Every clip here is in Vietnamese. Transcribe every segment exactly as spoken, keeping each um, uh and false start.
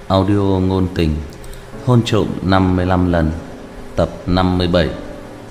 Audio ngôn tình Hôn trộm năm mươi lăm lần, tập năm mươi bảy.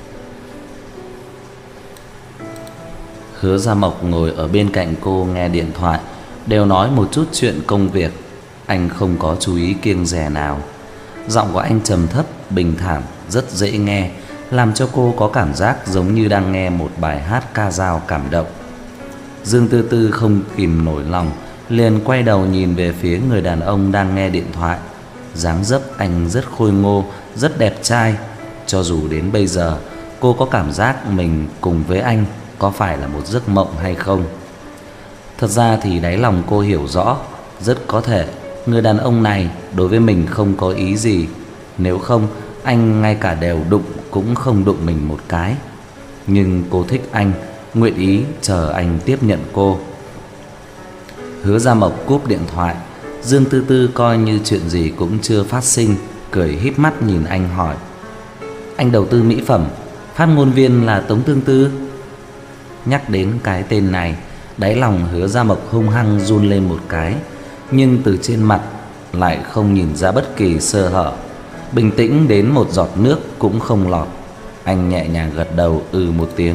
Hứa Gia Mộc ngồi ở bên cạnh cô nghe điện thoại, đều nói một chút chuyện công việc. Anh không có chú ý kiêng dè nào. Giọng của anh trầm thấp, bình thản, rất dễ nghe, làm cho cô có cảm giác giống như đang nghe một bài hát ca dao cảm động. Dương Tư Tư không kìm nổi lòng, liền quay đầu nhìn về phía người đàn ông đang nghe điện thoại. Dáng dấp anh rất khôi ngô, rất đẹp trai. Cho dù đến bây giờ cô có cảm giác mình cùng với anh có phải là một giấc mộng hay không. Thật ra thì đáy lòng cô hiểu rõ, rất có thể người đàn ông này đối với mình không có ý gì. Nếu không, anh ngay cả đều đụng cũng không đụng mình một cái. Nhưng cô thích anh, nguyện ý chờ anh tiếp nhận cô. Hứa Gia Mộc cúp điện thoại. Dương Tư Tư coi như chuyện gì cũng chưa phát sinh, cười híp mắt nhìn anh hỏi: "Anh đầu tư mỹ phẩm, phát ngôn viên là Tống Tương Tư?" Nhắc đến cái tên này, đáy lòng Hứa Gia Mộc hung hăng run lên một cái, nhưng từ trên mặt lại không nhìn ra bất kỳ sơ hở, bình tĩnh đến một giọt nước cũng không lọt. Anh nhẹ nhàng gật đầu ừ một tiếng.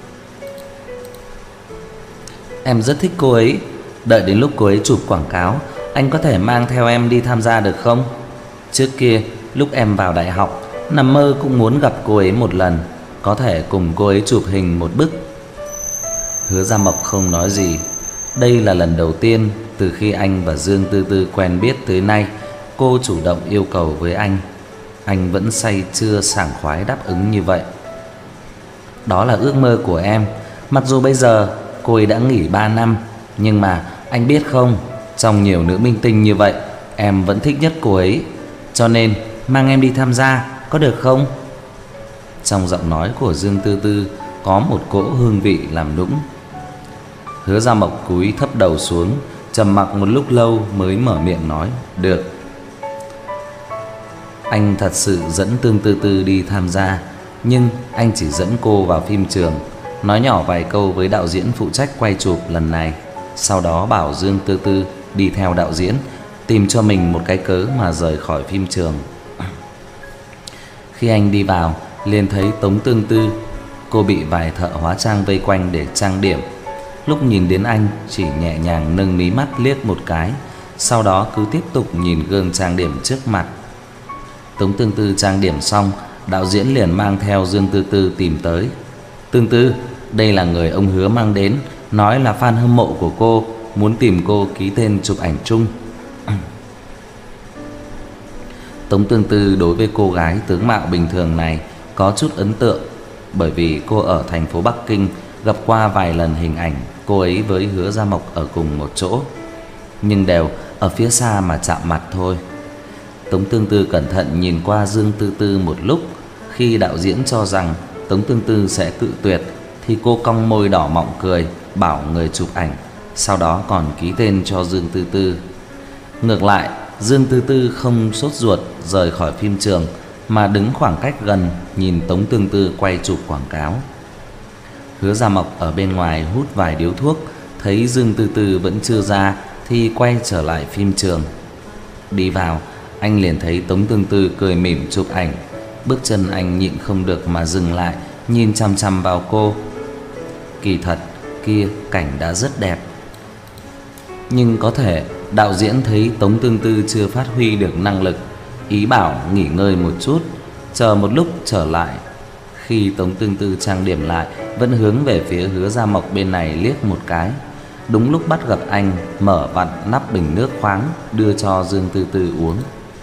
"Em rất thích cô ấy, đợi đến lúc cô ấy chụp quảng cáo, anh có thể mang theo em đi tham gia được không? Trước kia lúc em vào đại học, nằm mơ cũng muốn gặp cô ấy một lần, có thể cùng cô ấy chụp hình một bức." Hứa Gia Mộc không nói gì. Đây là lần đầu tiên từ khi anh và Dương Tư Tư quen biết tới nay cô chủ động yêu cầu với anh. Anh vẫn say chưa sảng khoái đáp ứng như vậy. "Đó là ước mơ của em. Mặc dù bây giờ cô ấy đã nghỉ ba năm, nhưng mà anh biết không, trong nhiều nữ minh tinh như vậy, em vẫn thích nhất cô ấy. Cho nên mang em đi tham gia, có được không?" Trong giọng nói của Dương Tư Tư có một cỗ hương vị làm nũng. Hứa Gia Mộc cúi thấp đầu xuống, trầm mặc một lúc lâu mới mở miệng nói: "Được." Anh thật sự dẫn Tương Tư Tư đi tham gia, nhưng anh chỉ dẫn cô vào phim trường, nói nhỏ vài câu với đạo diễn phụ trách quay chụp lần này, sau đó bảo Dương Tư Tư đi theo đạo diễn, tìm cho mình một cái cớ mà rời khỏi phim trường. Khi anh đi vào, liền thấy Tống Tương Tư. Cô bị vài thợ hóa trang vây quanh để trang điểm. Lúc nhìn đến anh, chỉ nhẹ nhàng nâng mí mắt liếc một cái, sau đó cứ tiếp tục nhìn gương trang điểm trước mặt. Tống Tương Tư trang điểm xong, đạo diễn liền mang theo Dương Tư Tư tìm tới. "Tương Tư, đây là người ông Hứa mang đến, nói là fan hâm mộ của cô, muốn tìm cô ký tên chụp ảnh chung." Tống Tương Tư đối với cô gái tướng mạo bình thường này có chút ấn tượng, bởi vì cô ở thành phố Bắc Kinh gặp qua vài lần hình ảnh cô ấy với Hứa Gia Mộc ở cùng một chỗ, nhưng đều ở phía xa mà chạm mặt thôi. Tống Tương Tư cẩn thận nhìn qua Dương Tư Tư một lúc. Khi đạo diễn cho rằng Tống Tương Tư sẽ cự tuyệt thì cô cong môi đỏ mọng cười, bảo người chụp ảnh, sau đó còn ký tên cho Dương Tư Tư. Ngược lại, Dương Tư Tư không sốt ruột rời khỏi phim trường, mà đứng khoảng cách gần nhìn Tống Tương Tư quay chụp quảng cáo. Hứa Gia Mộc ở bên ngoài hút vài điếu thuốc, thấy Dương Tư Tư vẫn chưa ra thì quay trở lại phim trường. Đi vào, anh liền thấy Tống Tương Tư cười mỉm chụp ảnh. Bước chân anh nhịn không được mà dừng lại, nhìn chằm chằm vào cô. Kỳ thật, kia cảnh đã rất đẹp, nhưng có thể đạo diễn thấy Tống Tương Tư chưa phát huy được năng lực, ý bảo nghỉ ngơi một chút, chờ một lúc trở lại. Khi Tống Tương Tư trang điểm lại, vẫn hướng về phía Hứa Gia Mộc bên này liếc một cái. Đúng lúc bắt gặp anh mở vặn nắp bình nước khoáng đưa cho Dương Tư Tư uống.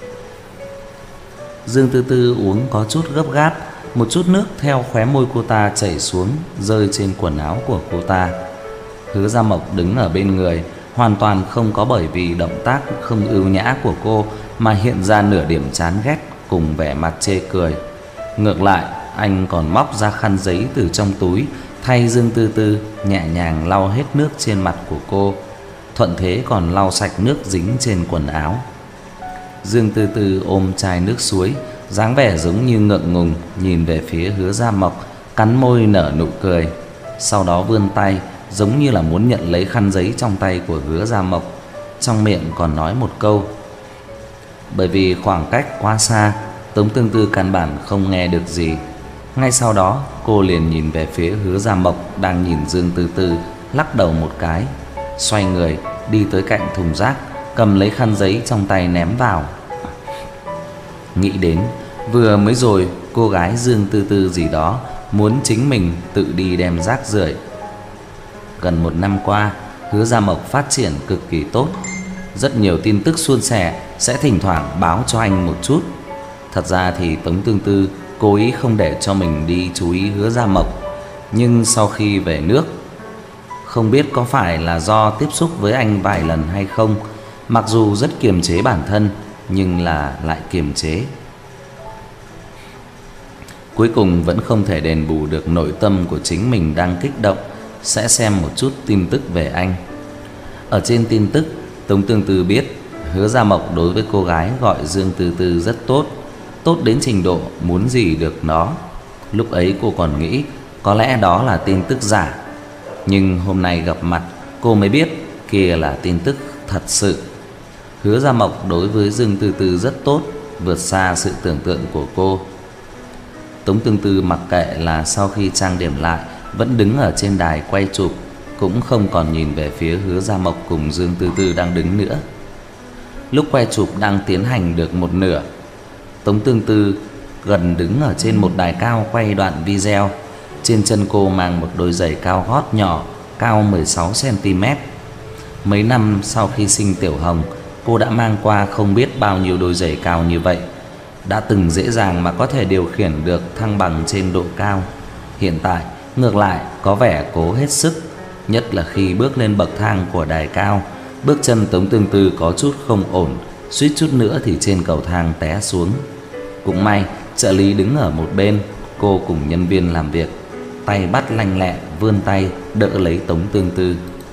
Dương Tư Tư uống có chút gấp gáp, một chút nước theo khóe môi cô ta chảy xuống, rơi trên quần áo của cô ta. Hứa Gia Mộc đứng ở bên người, hoàn toàn không có bởi vì động tác không ưu nhã của cô mà hiện ra nửa điểm chán ghét cùng vẻ mặt chê cười. Ngược lại, anh còn móc ra khăn giấy từ trong túi, thay Dương Tư Tư nhẹ nhàng lau hết nước trên mặt của cô, thuận thế còn lau sạch nước dính trên quần áo. Dương Tư Tư ôm chai nước suối, dáng vẻ giống như ngượng ngùng nhìn về phía Hứa Gia Mộc, cắn môi nở nụ cười, sau đó vươn tay giống như là muốn nhận lấy khăn giấy trong tay của Hứa Gia Mộc, trong miệng còn nói một câu: Bởi vì khoảng cách quá xa, Tống Tương Tư căn bản không nghe được gì. Ngay sau đó cô liền nhìn về phía Hứa Gia Mộc đang nhìn Dương Tư Tư, lắc đầu một cái, xoay người đi tới cạnh thùng rác, cầm lấy khăn giấy trong tay ném vào. Nghĩ đến vừa mới rồi cô gái Dương Tư Tư gì đó muốn chính mình tự đi đem rác rưởi. Gần một năm qua, Hứa Gia Mộc phát triển cực kỳ tốt. Rất nhiều tin tức suôn sẻ sẽ thỉnh thoảng báo cho anh một chút. Thật ra thì Tống Tương Tư cố ý không để cho mình đi chú ý Hứa Gia Mộc. Nhưng sau khi về nước, không biết có phải là do tiếp xúc với anh vài lần hay không, mặc dù rất kiềm chế bản thân nhưng là lại kiềm chế. Cuối cùng vẫn không thể đền bù được nội tâm của chính mình đang kích động, sẽ xem một chút tin tức về anh. Ở trên tin tức, Tống Tương Tư biết Hứa Gia Mộc đối với cô gái gọi Dương Tư Tư rất tốt, tốt đến trình độ muốn gì được nó. Lúc ấy cô còn nghĩ có lẽ đó là tin tức giả, nhưng hôm nay gặp mặt cô mới biết kia là tin tức thật sự. Hứa Gia Mộc đối với Dương Tư Tư rất tốt, vượt xa sự tưởng tượng của cô. Tống Tương Tư mặc kệ là sau khi trang điểm lại vẫn đứng ở trên đài quay chụp, cũng không còn nhìn về phía Hứa Gia Mộc cùng Dương Tư Tư đang đứng nữa. Lúc quay chụp đang tiến hành được một nửa, Tống Tương Tư gần đứng ở trên một đài cao quay đoạn video. Trên chân cô mang một đôi giày cao gót nhỏ, cao mười sáu xăng-ti-mét. Mấy năm sau khi sinh Tiểu Hồng, cô đã mang qua không biết bao nhiêu đôi giày cao như vậy, đã từng dễ dàng mà có thể điều khiển được thăng bằng trên độ cao. Hiện tại ngược lại có vẻ cố hết sức, nhất là khi bước lên bậc thang của đài cao, bước chân Tống Tương Tư có chút không ổn, suýt chút nữa thì trên cầu thang té xuống. Cũng may trợ lý đứng ở một bên, cô cùng nhân viên làm việc tay bắt lanh lẹ vươn tay đỡ lấy Tống Tương Tư.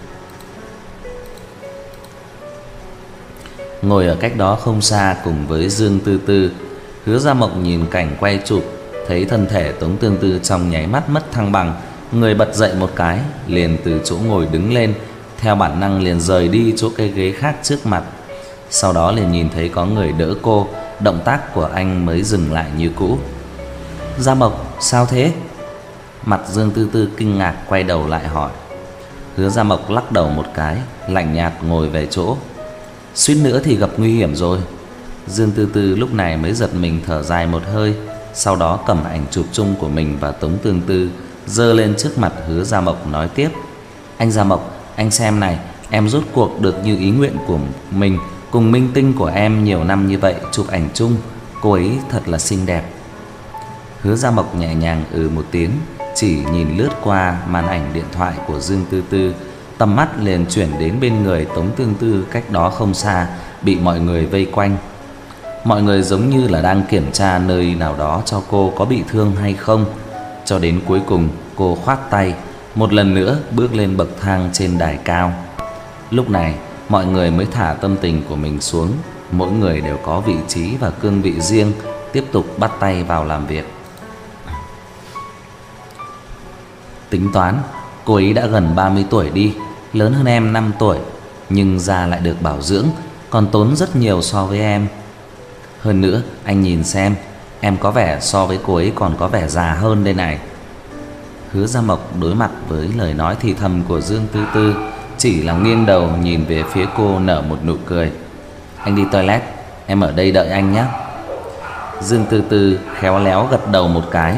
Ngồi ở cách đó không xa cùng với Dương Tư Tư, Hứa Gia Mộc nhìn cảnh quay chụp, thấy thân thể Tống Tương Tư trong nháy mắt mất thăng bằng, người bật dậy một cái, liền từ chỗ ngồi đứng lên, theo bản năng liền rời đi chỗ cây ghế khác trước mặt. Sau đó liền nhìn thấy có người đỡ cô, động tác của anh mới dừng lại như cũ. Gia Mộc, sao thế? Mặt Dương Tư Tư kinh ngạc quay đầu lại hỏi. Hứa Gia Mộc lắc đầu một cái, lạnh nhạt ngồi về chỗ. Suýt nữa thì gặp nguy hiểm rồi. Dương Tư Tư lúc này mới giật mình thở dài một hơi, sau đó cầm ảnh chụp chung của mình và Tống Tương Tư giơ lên trước mặt Hứa Gia Mộc nói tiếp. Anh Gia Mộc, anh xem này, em rốt cuộc được như ý nguyện của mình, cùng minh tinh của em nhiều năm như vậy chụp ảnh chung, cô ấy thật là xinh đẹp. Hứa Gia Mộc nhẹ nhàng ừ một tiếng, chỉ nhìn lướt qua màn ảnh điện thoại của Dương Tư Tư, tầm mắt liền chuyển đến bên người Tống Tương Tư cách đó không xa, bị mọi người vây quanh. Mọi người giống như là đang kiểm tra nơi nào đó cho cô có bị thương hay không. Cho đến cuối cùng cô khoát tay, một lần nữa bước lên bậc thang trên đài cao. Lúc này mọi người mới thả tâm tình của mình xuống, mỗi người đều có vị trí và cương vị riêng, tiếp tục bắt tay vào làm việc. Tính toán, cô ấy đã gần ba mươi tuổi đi, lớn hơn em năm tuổi, nhưng da lại được bảo dưỡng, còn tốn rất nhiều so với em. Hơn nữa, anh nhìn xem, em có vẻ so với cô ấy còn có vẻ già hơn đây này. Hứa Gia Mộc đối mặt với lời nói thì thầm của Dương Tư Tư, chỉ là nghiêng đầu nhìn về phía cô nở một nụ cười. Anh đi toilet, em ở đây đợi anh nhé. Dương Tư Tư khéo léo gật đầu một cái.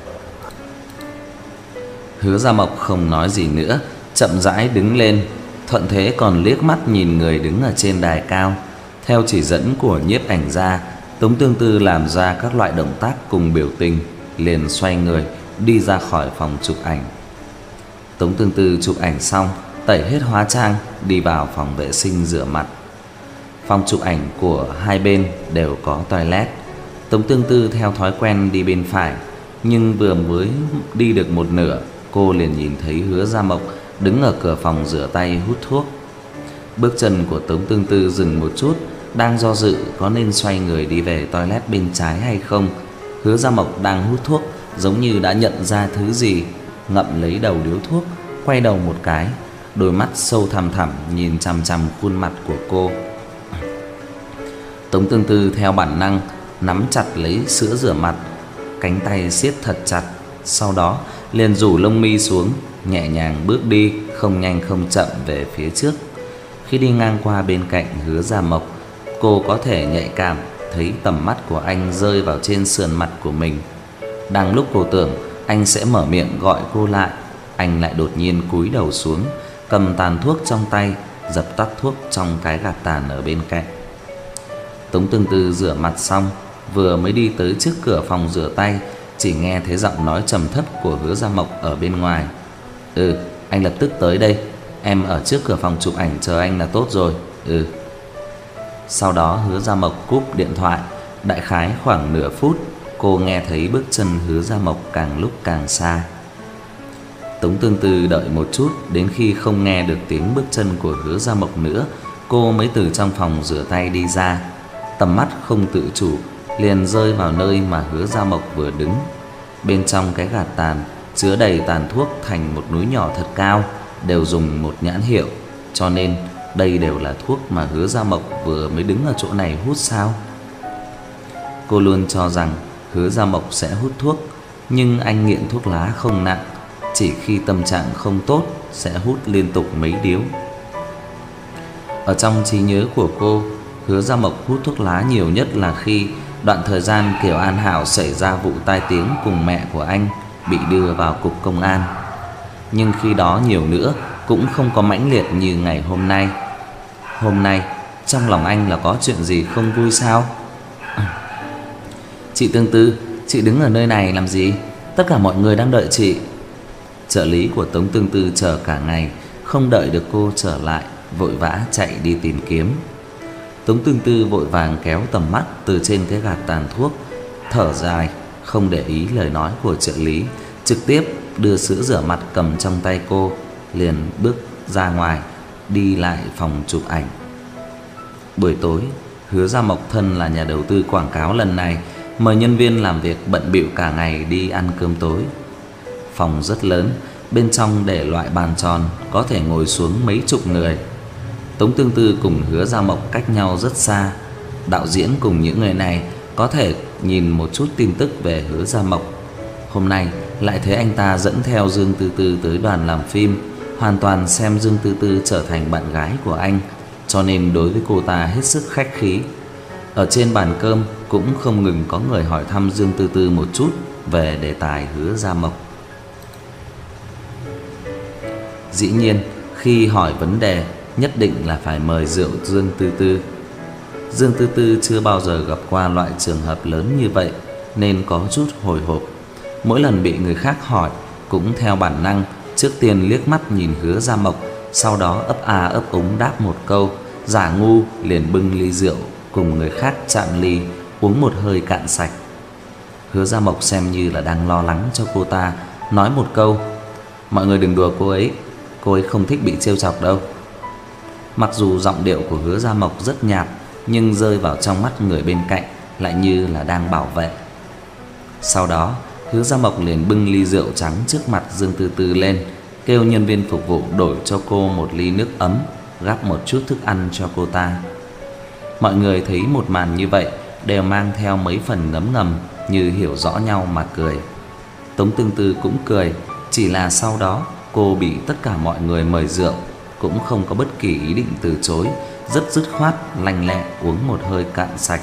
Hứa Gia Mộc không nói gì nữa, chậm rãi đứng lên, thuận thế còn liếc mắt nhìn người đứng ở trên đài cao. Theo chỉ dẫn của nhiếp ảnh gia, Tống Tương Tư làm ra các loại động tác cùng biểu tình, liền xoay người đi ra khỏi phòng chụp ảnh. Tống Tương Tư chụp ảnh xong, tẩy hết hóa trang, đi vào phòng vệ sinh rửa mặt. Phòng chụp ảnh của hai bên đều có toilet. Tống Tương Tư theo thói quen đi bên phải, nhưng vừa mới đi được một nửa, cô liền nhìn thấy Hứa Gia Mộc đứng ở cửa phòng rửa tay hút thuốc. Bước chân của Tống Tương Tư dừng một chút, đang do dự có nên xoay người đi về toilet bên trái hay không. Hứa Gia Mộc đang hút thuốc, giống như đã nhận ra thứ gì, ngậm lấy đầu điếu thuốc, quay đầu một cái, đôi mắt sâu thẳm thẳm nhìn chằm chằm khuôn mặt của cô. Tống Tương Tư theo bản năng nắm chặt lấy sữa rửa mặt, cánh tay siết thật chặt, sau đó liền rủ lông mi xuống, nhẹ nhàng bước đi, không nhanh không chậm về phía trước. Khi đi ngang qua bên cạnh Hứa Gia Mộc, cô có thể nhạy cảm thấy tầm mắt của anh rơi vào trên sườn mặt của mình. Đang lúc cô tưởng anh sẽ mở miệng gọi cô lại, anh lại đột nhiên cúi đầu xuống, cầm tàn thuốc trong tay, dập tắt thuốc trong cái gạt tàn ở bên cạnh. Tống Tương Tư rửa mặt xong, vừa mới đi tới trước cửa phòng rửa tay, chỉ nghe thấy giọng nói trầm thấp của Hứa Gia Mộc ở bên ngoài. "Ừ, anh lập tức tới đây, em ở trước cửa phòng chụp ảnh chờ anh là tốt rồi." "Ừ." Sau đó Hứa Gia Mộc cúp điện thoại. Đại khái khoảng nửa phút, cô nghe thấy bước chân Hứa Gia Mộc càng lúc càng xa. Tống Tương Tư đợi một chút, đến khi không nghe được tiếng bước chân của Hứa Gia Mộc nữa, cô mới từ trong phòng rửa tay đi ra. Tầm mắt không tự chủ liền rơi vào nơi mà Hứa Gia Mộc vừa đứng. Bên trong cái gạt tàn chứa đầy tàn thuốc thành một núi nhỏ thật cao, đều dùng một nhãn hiệu, cho nên đây đều là thuốc mà Hứa Gia Mộc vừa mới đứng ở chỗ này hút sao? Cô luôn cho rằng Hứa Gia Mộc sẽ hút thuốc, nhưng anh nghiện thuốc lá không nặng, chỉ khi tâm trạng không tốt sẽ hút liên tục mấy điếu. Ở trong trí nhớ của cô, Hứa Gia Mộc hút thuốc lá nhiều nhất là khi đoạn thời gian Kiều An Hảo xảy ra vụ tai tiếng cùng mẹ của anh, bị đưa vào cục công an. Nhưng khi đó nhiều nữa cũng không có mãnh liệt như ngày hôm nay. Hôm nay trong lòng anh là có chuyện gì không vui sao? "Chị Tương Tư, chị đứng ở nơi này làm gì? Tất cả mọi người đang đợi chị." Trợ lý của Tống Tương Tư chờ cả ngày, không đợi được cô trở lại, vội vã chạy đi tìm kiếm. Tống Tương Tư vội vàng kéo tầm mắt từ trên cái gạt tàn thuốc, thở dài, không để ý lời nói của trợ lý, trực tiếp đưa sữa rửa mặt cầm trong tay cô, liền bước ra ngoài, đi lại phòng chụp ảnh. Buổi tối, Hứa Gia Mộc thân là nhà đầu tư quảng cáo lần này, mời nhân viên làm việc bận bịu cả ngày đi ăn cơm tối. Phòng rất lớn, bên trong để loại bàn tròn có thể ngồi xuống mấy chục người. Tống Tương Tư cùng Hứa Gia Mộc cách nhau rất xa. Đạo diễn cùng những người này có thể nhìn một chút tin tức về Hứa Gia Mộc. Hôm nay lại thấy anh ta dẫn theo Dương Tư Tư tới đoàn làm phim, hoàn toàn xem Dương Tư Tư trở thành bạn gái của anh, cho nên đối với cô ta hết sức khách khí. Ở trên bàn cơm cũng không ngừng có người hỏi thăm Dương Tư Tư một chút về đề tài Hứa Gia Mộc. Dĩ nhiên, khi hỏi vấn đề, nhất định là phải mời rượu Dương Tư Tư. Dương Tư Tư chưa bao giờ gặp qua loại trường hợp lớn như vậy, nên có chút hồi hộp. Mỗi lần bị người khác hỏi, cũng theo bản năng trước tiên liếc mắt nhìn Hứa Gia Mộc, sau đó ấp a ấp úng đáp một câu, giả ngu liền bưng ly rượu cùng người khác chạm ly, uống một hơi cạn sạch. Hứa Gia Mộc xem như là đang lo lắng cho cô ta, nói một câu: "Mọi người đừng đùa cô ấy, cô ấy không thích bị trêu chọc đâu." Mặc dù giọng điệu của Hứa Gia Mộc rất nhạt, nhưng rơi vào trong mắt người bên cạnh lại như là đang bảo vệ. Sau đó, Hứa Gia Mộc liền bưng ly rượu trắng trước mặt Dương Tư Tư lên, kêu nhân viên phục vụ đổi cho cô một ly nước ấm, gắp một chút thức ăn cho cô ta. Mọi người thấy một màn như vậy đều mang theo mấy phần ngấm ngầm, như hiểu rõ nhau mà cười. Tống Tương Tư cũng cười, chỉ là sau đó cô bị tất cả mọi người mời rượu, cũng không có bất kỳ ý định từ chối, rất dứt khoát lanh lẹ uống một hơi cạn sạch.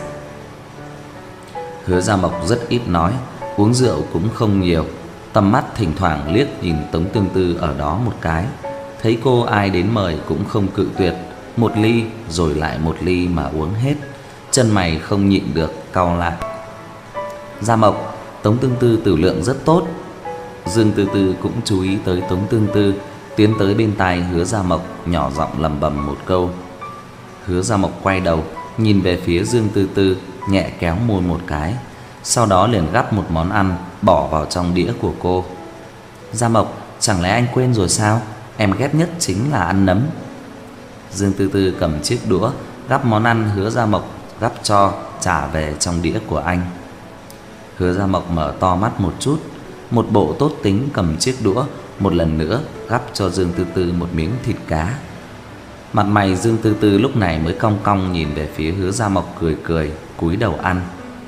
Hứa Gia Mộc rất ít nói, uống rượu cũng không nhiều, tầm mắt thỉnh thoảng liếc nhìn Tống Tương Tư ở đó một cái, thấy cô ai đến mời cũng không cự tuyệt, một ly rồi lại một ly mà uống hết, chân mày không nhịn được cau lại. "Gia Mộc, Tống Tương Tư tử lượng rất tốt." Dương Tư Tư cũng chú ý tới Tống Tương Tư, tiến tới bên tai Hứa Gia Mộc, nhỏ giọng lẩm bẩm một câu. Hứa Gia Mộc quay đầu nhìn về phía Dương Tư Tư, nhẹ kéo môi một cái, sau đó liền gắp một món ăn bỏ vào trong đĩa của cô. "Gia Mộc, chẳng lẽ anh quên rồi sao? Em ghét nhất chính là ăn nấm." Dương Tư Tư cầm chiếc đũa gắp món ăn Hứa Gia Mộc gắp cho, trả về trong đĩa của anh. Hứa Gia Mộc mở to mắt một chút, một bộ tốt tính cầm chiếc đũa một lần nữa gắp cho Dương Tư Tư một miếng thịt cá. Mặt mày Dương Tư Tư lúc này mới cong cong nhìn về phía Hứa Gia Mộc, cười cười cúi đầu ăn.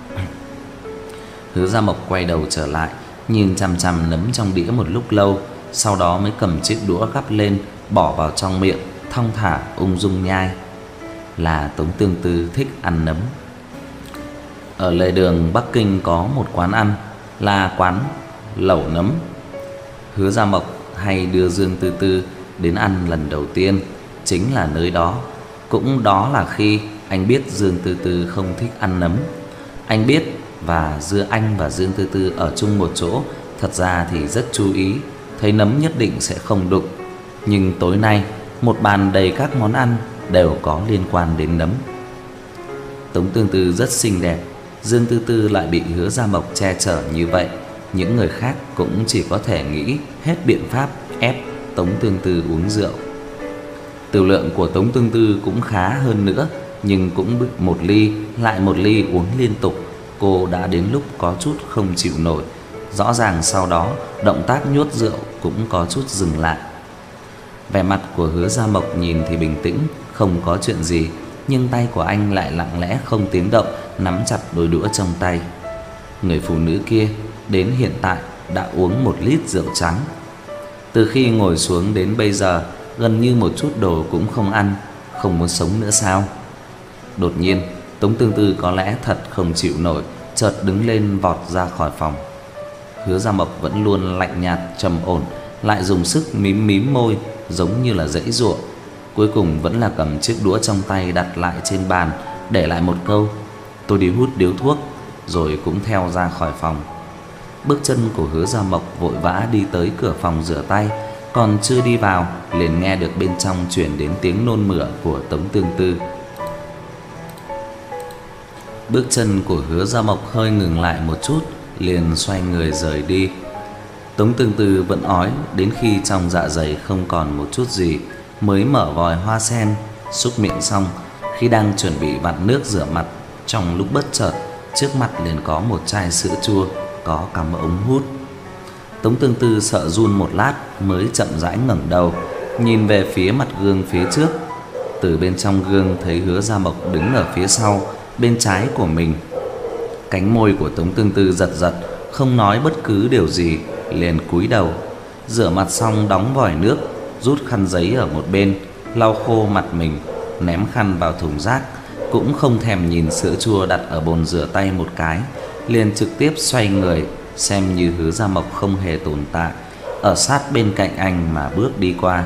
Hứa Gia Mộc quay đầu trở lại, nhìn chằm chằm nấm trong đĩa một lúc lâu, sau đó mới cầm chiếc đũa gắp lên, bỏ vào trong miệng, thong thả ung dung nhai. Là Tống Tương Tư thích ăn nấm. Ở lề đường Bắc Kinh có một quán ăn, là quán lẩu nấm. Hứa Gia Mộc hay đưa Dương Tư Tư đến ăn lần đầu tiên chính là nơi đó. Cũng đó là khi anh biết Dương Tư Tư không thích ăn nấm. Anh biết và giữa anh và Dương Tư Tư ở chung một chỗ, thật ra thì rất chú ý, thấy nấm nhất định sẽ không đụng. Nhưng tối nay, một bàn đầy các món ăn đều có liên quan đến nấm. Tống Tương Tư rất xinh đẹp, Dương Tư Tư lại bị Hứa Gia Mộc che chở như vậy, những người khác cũng chỉ có thể nghĩ hết biện pháp ép Tống Tương Tư uống rượu. Tiểu lượng của Tống Tương Tư cũng khá hơn nữa, nhưng cũng một ly lại một ly uống liên tục, cô đã đến lúc có chút không chịu nổi. Rõ ràng sau đó động tác nhốt rượu cũng có chút dừng lại. Vẻ mặt của Hứa Gia Mộc nhìn thì bình tĩnh, không có chuyện gì, nhưng tay của anh lại lặng lẽ không tiếng động nắm chặt đôi đũa trong tay. Người phụ nữ kia đến hiện tại đã uống một lít rượu trắng. Từ khi ngồi xuống đến bây giờ, gần như một chút đồ cũng không ăn, không muốn sống nữa sao? Đột nhiên, Tống Tương Tư có lẽ thật không chịu nổi, chợt đứng lên vọt ra khỏi phòng. Hứa Gia Mộc vẫn luôn lạnh nhạt trầm ổn, lại dùng sức mím mím môi giống như là giãy giụa. Cuối cùng vẫn là cầm chiếc đũa trong tay đặt lại trên bàn, để lại một câu: "Tôi đi hút điếu thuốc", rồi cũng theo ra khỏi phòng. Bước chân của Hứa Gia Mộc vội vã đi tới cửa phòng rửa tay, còn chưa đi vào liền nghe được bên trong truyền đến tiếng nôn mửa của Tống Tương Tư. Bước chân của Hứa Gia Mộc hơi ngừng lại một chút, liền xoay người rời đi. Tống Tương Tư vẫn ói đến khi trong dạ dày không còn một chút gì, mới mở vòi hoa sen, súc miệng xong, khi đang chuẩn bị vặn nước rửa mặt, trong lúc bất chợt trước mặt liền có một chai sữa chua có cắm ống hút. Tống Tương Tư sợ run một lát mới chậm rãi ngẩng đầu, nhìn về phía mặt gương phía trước. Từ bên trong gương thấy Hứa Gia Mộc đứng ở phía sau, bên trái của mình. Cánh môi của Tống Tương Tư giật giật, không nói bất cứ điều gì, liền cúi đầu, rửa mặt xong đóng vòi nước, rút khăn giấy ở một bên, lau khô mặt mình, ném khăn vào thùng rác, cũng không thèm nhìn sữa chua đặt ở bồn rửa tay một cái, liền trực tiếp xoay người, xem như Hứa Gia Mộc không hề tồn tại, ở sát bên cạnh anh mà bước đi qua.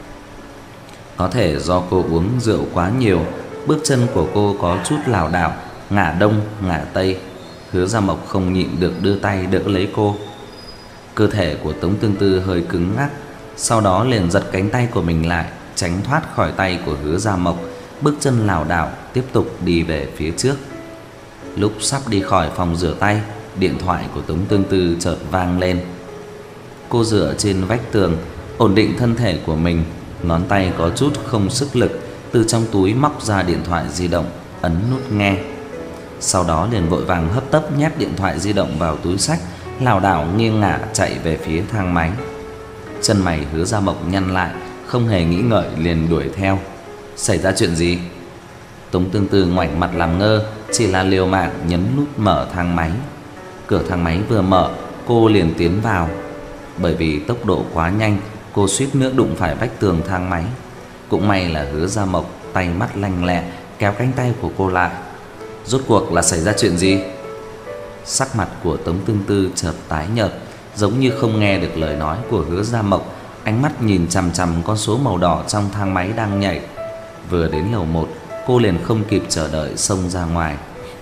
Có thể do cô uống rượu quá nhiều, bước chân của cô có chút lảo đảo, ngả đông ngả tây. Hứa Gia Mộc không nhịn được đưa tay đỡ lấy cô. Cơ thể của Tống Tương Tư hơi cứng ngắc, sau đó liền giật cánh tay của mình lại, tránh thoát khỏi tay của Hứa Gia Mộc, bước chân lảo đảo tiếp tục đi về phía trước. Lúc sắp đi khỏi phòng rửa tay, điện thoại của Tống Tương Tư chợt vang lên. Cô dựa trên vách tường, ổn định thân thể của mình, ngón tay có chút không sức lực, từ trong túi móc ra điện thoại di động, ấn nút nghe. Sau đó liền vội vàng hấp tấp nhét điện thoại di động vào túi xách, lảo đảo nghiêng ngả chạy về phía thang máy. Chân mày Hứa Gia Mộc nhăn lại, không hề nghĩ ngợi liền đuổi theo. Xảy ra chuyện gì? Tống Tương Tư ngoảnh mặt làm ngơ, chỉ là liều mạng nhấn nút mở thang máy. Cửa thang máy vừa mở, cô liền tiến vào. Bởi vì tốc độ quá nhanh, cô suýt nữa đụng phải vách tường thang máy. Cũng may là Hứa Gia Mộc tay mắt lanh lẹ kéo cánh tay của cô lại. Rốt cuộc là xảy ra chuyện gì? Sắc mặt của Tống Tương Tư chợt tái nhợt, giống như không nghe được lời nói của Hứa Gia Mộc, ánh mắt nhìn chằm chằm con số màu đỏ trong thang máy đang nhảy. Vừa đến lầu một, cô liền không kịp chờ đợi xông ra ngoài.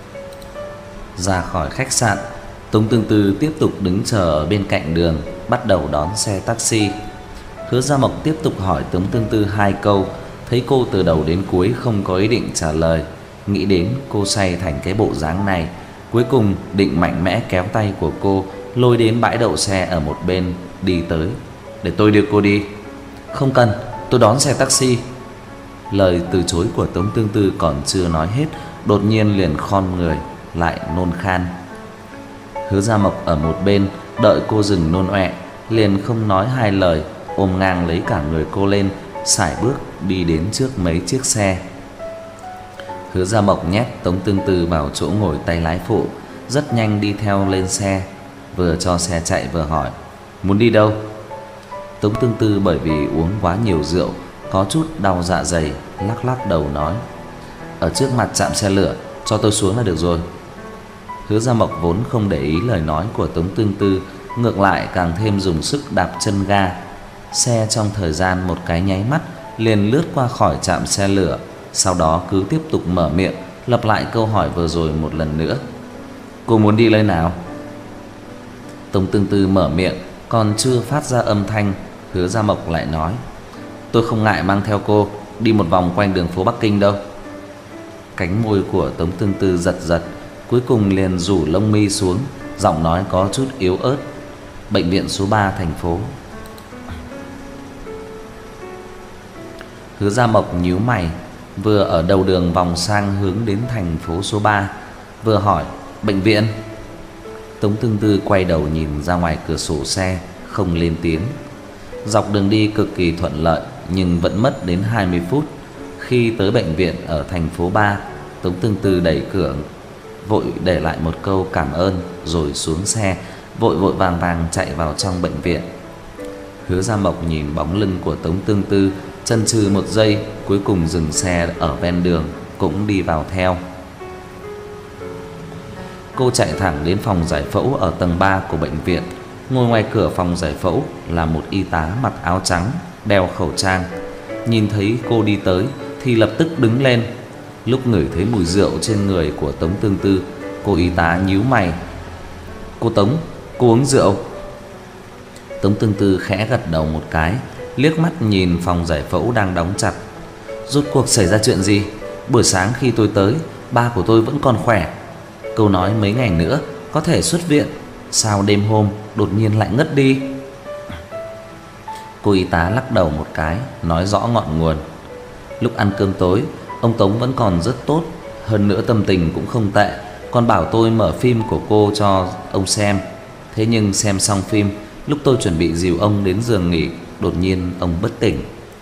Ra khỏi khách sạn, Tống Tương Tư tiếp tục đứng chờ ở bên cạnh đường, bắt đầu đón xe taxi. Hứa Gia Mộc tiếp tục hỏi Tống Tương Tư hai câu, thấy cô từ đầu đến cuối không có ý định trả lời, nghĩ đến cô say thành cái bộ dáng này, cuối cùng định mạnh mẽ kéo tay của cô lôi đến bãi đậu xe ở một bên, đi tới. Để tôi đưa cô đi. Không cần, tôi đón xe taxi. Lời từ chối của Tống Tương Tư còn chưa nói hết, đột nhiên liền khom người lại nôn khan. Hứa Gia Mộc ở một bên đợi cô dừng nôn ọe, liền không nói hai lời, ôm ngang lấy cả người cô lên, sải bước đi đến trước mấy chiếc xe. Hứa Gia Mộc nhét Tống Tương Tư vào chỗ ngồi tay lái phụ, rất nhanh đi theo lên xe, vừa cho xe chạy vừa hỏi: "Muốn đi đâu?" Tống Tương Tư bởi vì uống quá nhiều rượu, có chút đau dạ dày, lắc lắc đầu nói: "Ở trước mặt trạm xe lửa, cho tôi xuống là được rồi." Hứa Gia Mộc vốn không để ý lời nói của Tống Tương Tư, ngược lại càng thêm dùng sức đạp chân ga. Xe trong thời gian một cái nháy mắt liền lướt qua khỏi trạm xe lửa, sau đó cứ tiếp tục mở miệng lặp lại câu hỏi vừa rồi một lần nữa: "Cô muốn đi nơi nào?" Tống Tương Tư mở miệng còn chưa phát ra âm thanh, Hứa Gia Mộc lại nói: "Tôi không ngại mang theo cô đi một vòng quanh đường phố Bắc Kinh đâu." Cánh môi của Tống Tương Tư giật giật, cuối cùng liền rủ lông mi xuống, giọng nói có chút yếu ớt: "Bệnh viện số ba thành phố." Hứa Gia Mộc nhíu mày, vừa ở đầu đường vòng sang hướng đến thành phố số ba, vừa hỏi: "Bệnh viện?" Tống Tương Tư quay đầu nhìn ra ngoài cửa sổ xe, không lên tiếng. Dọc đường đi cực kỳ thuận lợi, nhưng vẫn mất đến hai mươi phút. Khi tới bệnh viện ở thành phố ba, Tống Tương Tư đẩy cửa, vội để lại một câu cảm ơn rồi xuống xe, vội vội vàng vàng chạy vào trong bệnh viện. Hứa Gia Mộc nhìn bóng lưng của Tống Tương Tư, chần chừ một giây, cuối cùng dừng xe ở ven đường, cũng đi vào theo. Cô chạy thẳng đến phòng giải phẫu ở tầng ba của bệnh viện. Ngồi ngoài cửa phòng giải phẫu là một y tá mặc áo trắng, đeo khẩu trang. Nhìn thấy cô đi tới thì lập tức đứng lên. Lúc ngửi thấy mùi rượu trên người của Tống Tương Tư, cô y tá nhíu mày: "Cô Tống, cô uống rượu?" Tống Tương Tư khẽ gật đầu một cái, liếc mắt nhìn phòng giải phẫu đang đóng chặt. "Rốt cuộc xảy ra chuyện gì? Buổi sáng khi tôi tới, ba của tôi vẫn còn khỏe. Câu nói mấy ngày nữa có thể xuất viện, sao đêm hôm đột nhiên lại ngất đi?" Cô y tá lắc đầu một cái, nói rõ ngọn nguồn: "Lúc ăn cơm tối, ông Tống vẫn còn rất tốt, hơn nữa tâm tình cũng không tệ, còn bảo tôi mở phim của cô cho ông xem. Thế nhưng xem xong phim, lúc tôi chuẩn bị dìu ông đến giường nghỉ, đột nhiên ông bất tỉnh."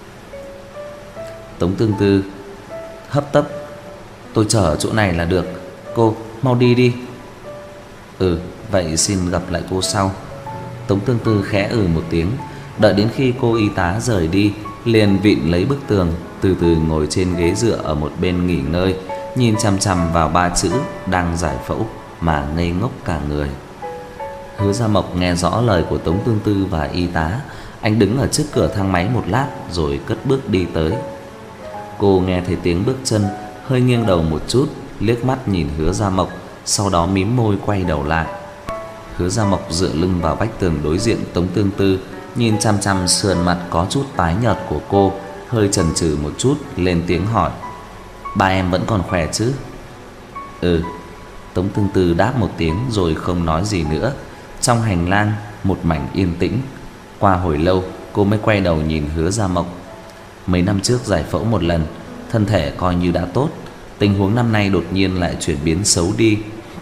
Tống Tương Tư hấp tấp: "Tôi chờ ở chỗ này là được, cô mau đi đi." "Ừ, vậy xin gặp lại cô sau." Tống Tương Tư khẽ ừ một tiếng, đợi đến khi cô y tá rời đi, liền vịn lấy bức tường, từ từ ngồi trên ghế dựa ở một bên nghỉ ngơi, nhìn chằm chằm vào ba chữ đang giải phẫu mà ngây ngốc cả người. Hứa Gia Mộc nghe rõ lời của Tống Tương Tư và y tá, anh đứng ở trước cửa thang máy một lát rồi cất bước đi tới. Cô nghe thấy tiếng bước chân, hơi nghiêng đầu một chút, liếc mắt nhìn Hứa Gia Mộc, sau đó mím môi quay đầu lại. Hứa Gia Mộc dựa lưng vào vách tường đối diện Tống Tương Tư, nhìn chằm chằm sườn mặt có chút tái nhợt của cô, hơi chần chừ một chút, lên tiếng hỏi: "Ba em vẫn còn khỏe chứ?" "Ừ." Tống Tương Tư đáp một tiếng rồi không nói gì nữa. Trong hành lang một mảnh yên tĩnh. Qua hồi lâu, cô mới quay đầu nhìn Hứa Gia Mộc. Mấy năm trước giải phẫu một lần, thân thể coi như đã tốt, tình huống năm nay đột nhiên lại chuyển biến xấu đi.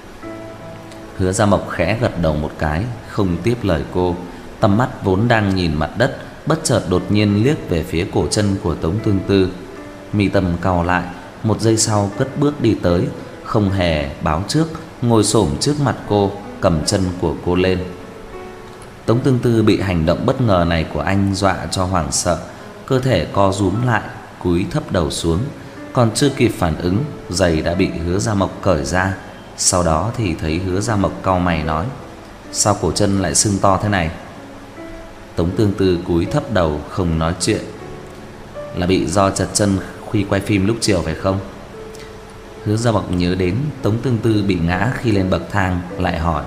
Hứa Gia Mộc khẽ gật đầu một cái, không tiếp lời cô. Tầm mắt vốn đang nhìn mặt đất, bất chợt đột nhiên liếc về phía cổ chân của Tống Tương Tư. Mi tâm cau lại, một giây sau cất bước đi tới, không hề báo trước, ngồi xổm trước mặt cô, cầm chân của cô lên. Tống Tương Tư bị hành động bất ngờ này của anh dọa cho hoảng sợ, cơ thể co rúm lại, cúi thấp đầu xuống. Còn chưa kịp phản ứng, giày đã bị Hứa Gia Mộc cởi ra. Sau đó thì thấy Hứa Gia Mộc cau mày nói: "Sao cổ chân lại sưng to thế này?" Tống Tương Tư cúi thấp đầu không nói chuyện. "Là bị do chật chân khi quay phim lúc chiều phải không?" Hứa Gia Mộc nhớ đến Tống Tương Tư bị ngã khi lên bậc thang, lại hỏi.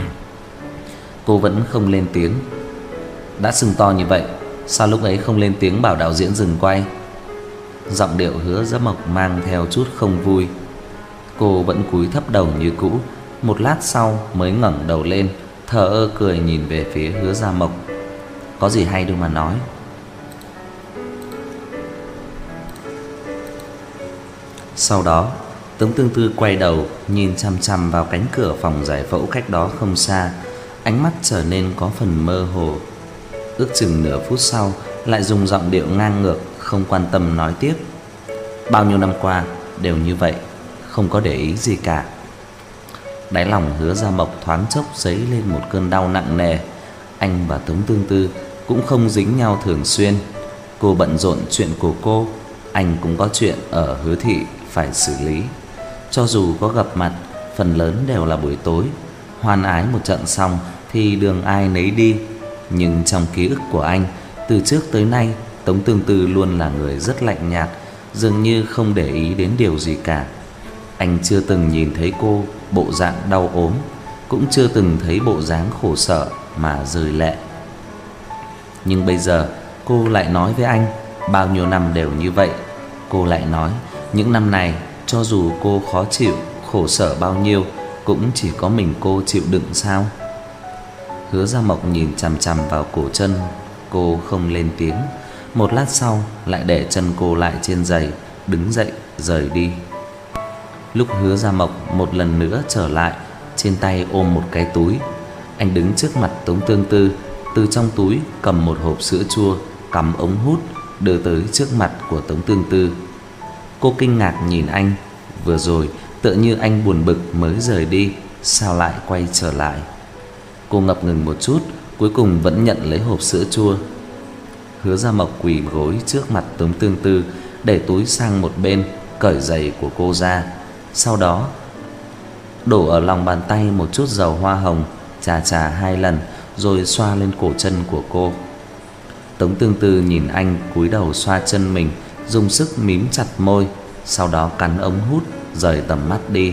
Cô vẫn không lên tiếng. "Đã sưng to như vậy, sao lúc ấy không lên tiếng bảo đạo diễn dừng quay?" Giọng điệu Hứa Gia Mộc mang theo chút không vui. Cô vẫn cúi thấp đầu như cũ, một lát sau mới ngẩng đầu lên, thờ ơ cười nhìn về phía Hứa Gia Mộc. "Có gì hay đâu mà nói." Sau đó, Tống Tương Tư quay đầu nhìn chằm chằm vào cánh cửa phòng giải phẫu cách đó không xa, ánh mắt trở nên có phần mơ hồ. Ước chừng nửa phút sau, lại dùng giọng điệu ngang ngược không quan tâm nói tiếp. Bao nhiêu năm qua đều như vậy, không có để ý gì cả. Đáy lòng Hứa Gia Mộc thoáng chốc dấy lên một cơn đau nặng nề. Anh và Tống Tương Tư cũng không dính nhau thường xuyên. Cô bận rộn chuyện của cô, anh cũng có chuyện ở Hứa thị phải xử lý. Cho dù có gặp mặt, phần lớn đều là buổi tối. Hoan ái một trận xong thì đường ai nấy đi. Nhưng trong ký ức của anh, từ trước tới nay Tống Tương Tư luôn là người rất lạnh nhạt, dường như không để ý đến điều gì cả. Anh chưa từng nhìn thấy cô bộ dạng đau ốm, cũng chưa từng thấy bộ dáng khổ sở mà rơi lệ. Nhưng bây giờ cô lại nói với anh bao nhiêu năm đều như vậy. Cô lại nói những năm này cho dù cô khó chịu, khổ sở bao nhiêu cũng chỉ có mình cô chịu đựng sao? Hứa Gia Mộc nhìn chằm chằm vào cổ chân cô không lên tiếng. Một lát sau lại để chân cô lại trên giày, đứng dậy rời đi. Lúc Hứa Gia Mộc một lần nữa trở lại, trên tay ôm một cái túi. Anh đứng trước mặt Tống Tương Tư, từ trong túi cầm một hộp sữa chua cắm ống hút đưa tới trước mặt của Tống Tương Tư. Cô kinh ngạc nhìn anh, vừa rồi tựa như anh buồn bực mới rời đi, sao lại quay trở lại? Cô ngập ngừng một chút, cuối cùng vẫn nhận lấy hộp sữa chua. Hứa Gia Mộc quỳ gối trước mặt Tống Tương Tư, để túi sang một bên, cởi giày của cô ra. Sau đó đổ ở lòng bàn tay một chút dầu hoa hồng, chà chà hai lần rồi xoa lên cổ chân của cô. Tống Tương Tư nhìn anh cúi đầu xoa chân mình, dùng sức mím chặt môi, sau đó cắn ống hút rời tầm mắt đi.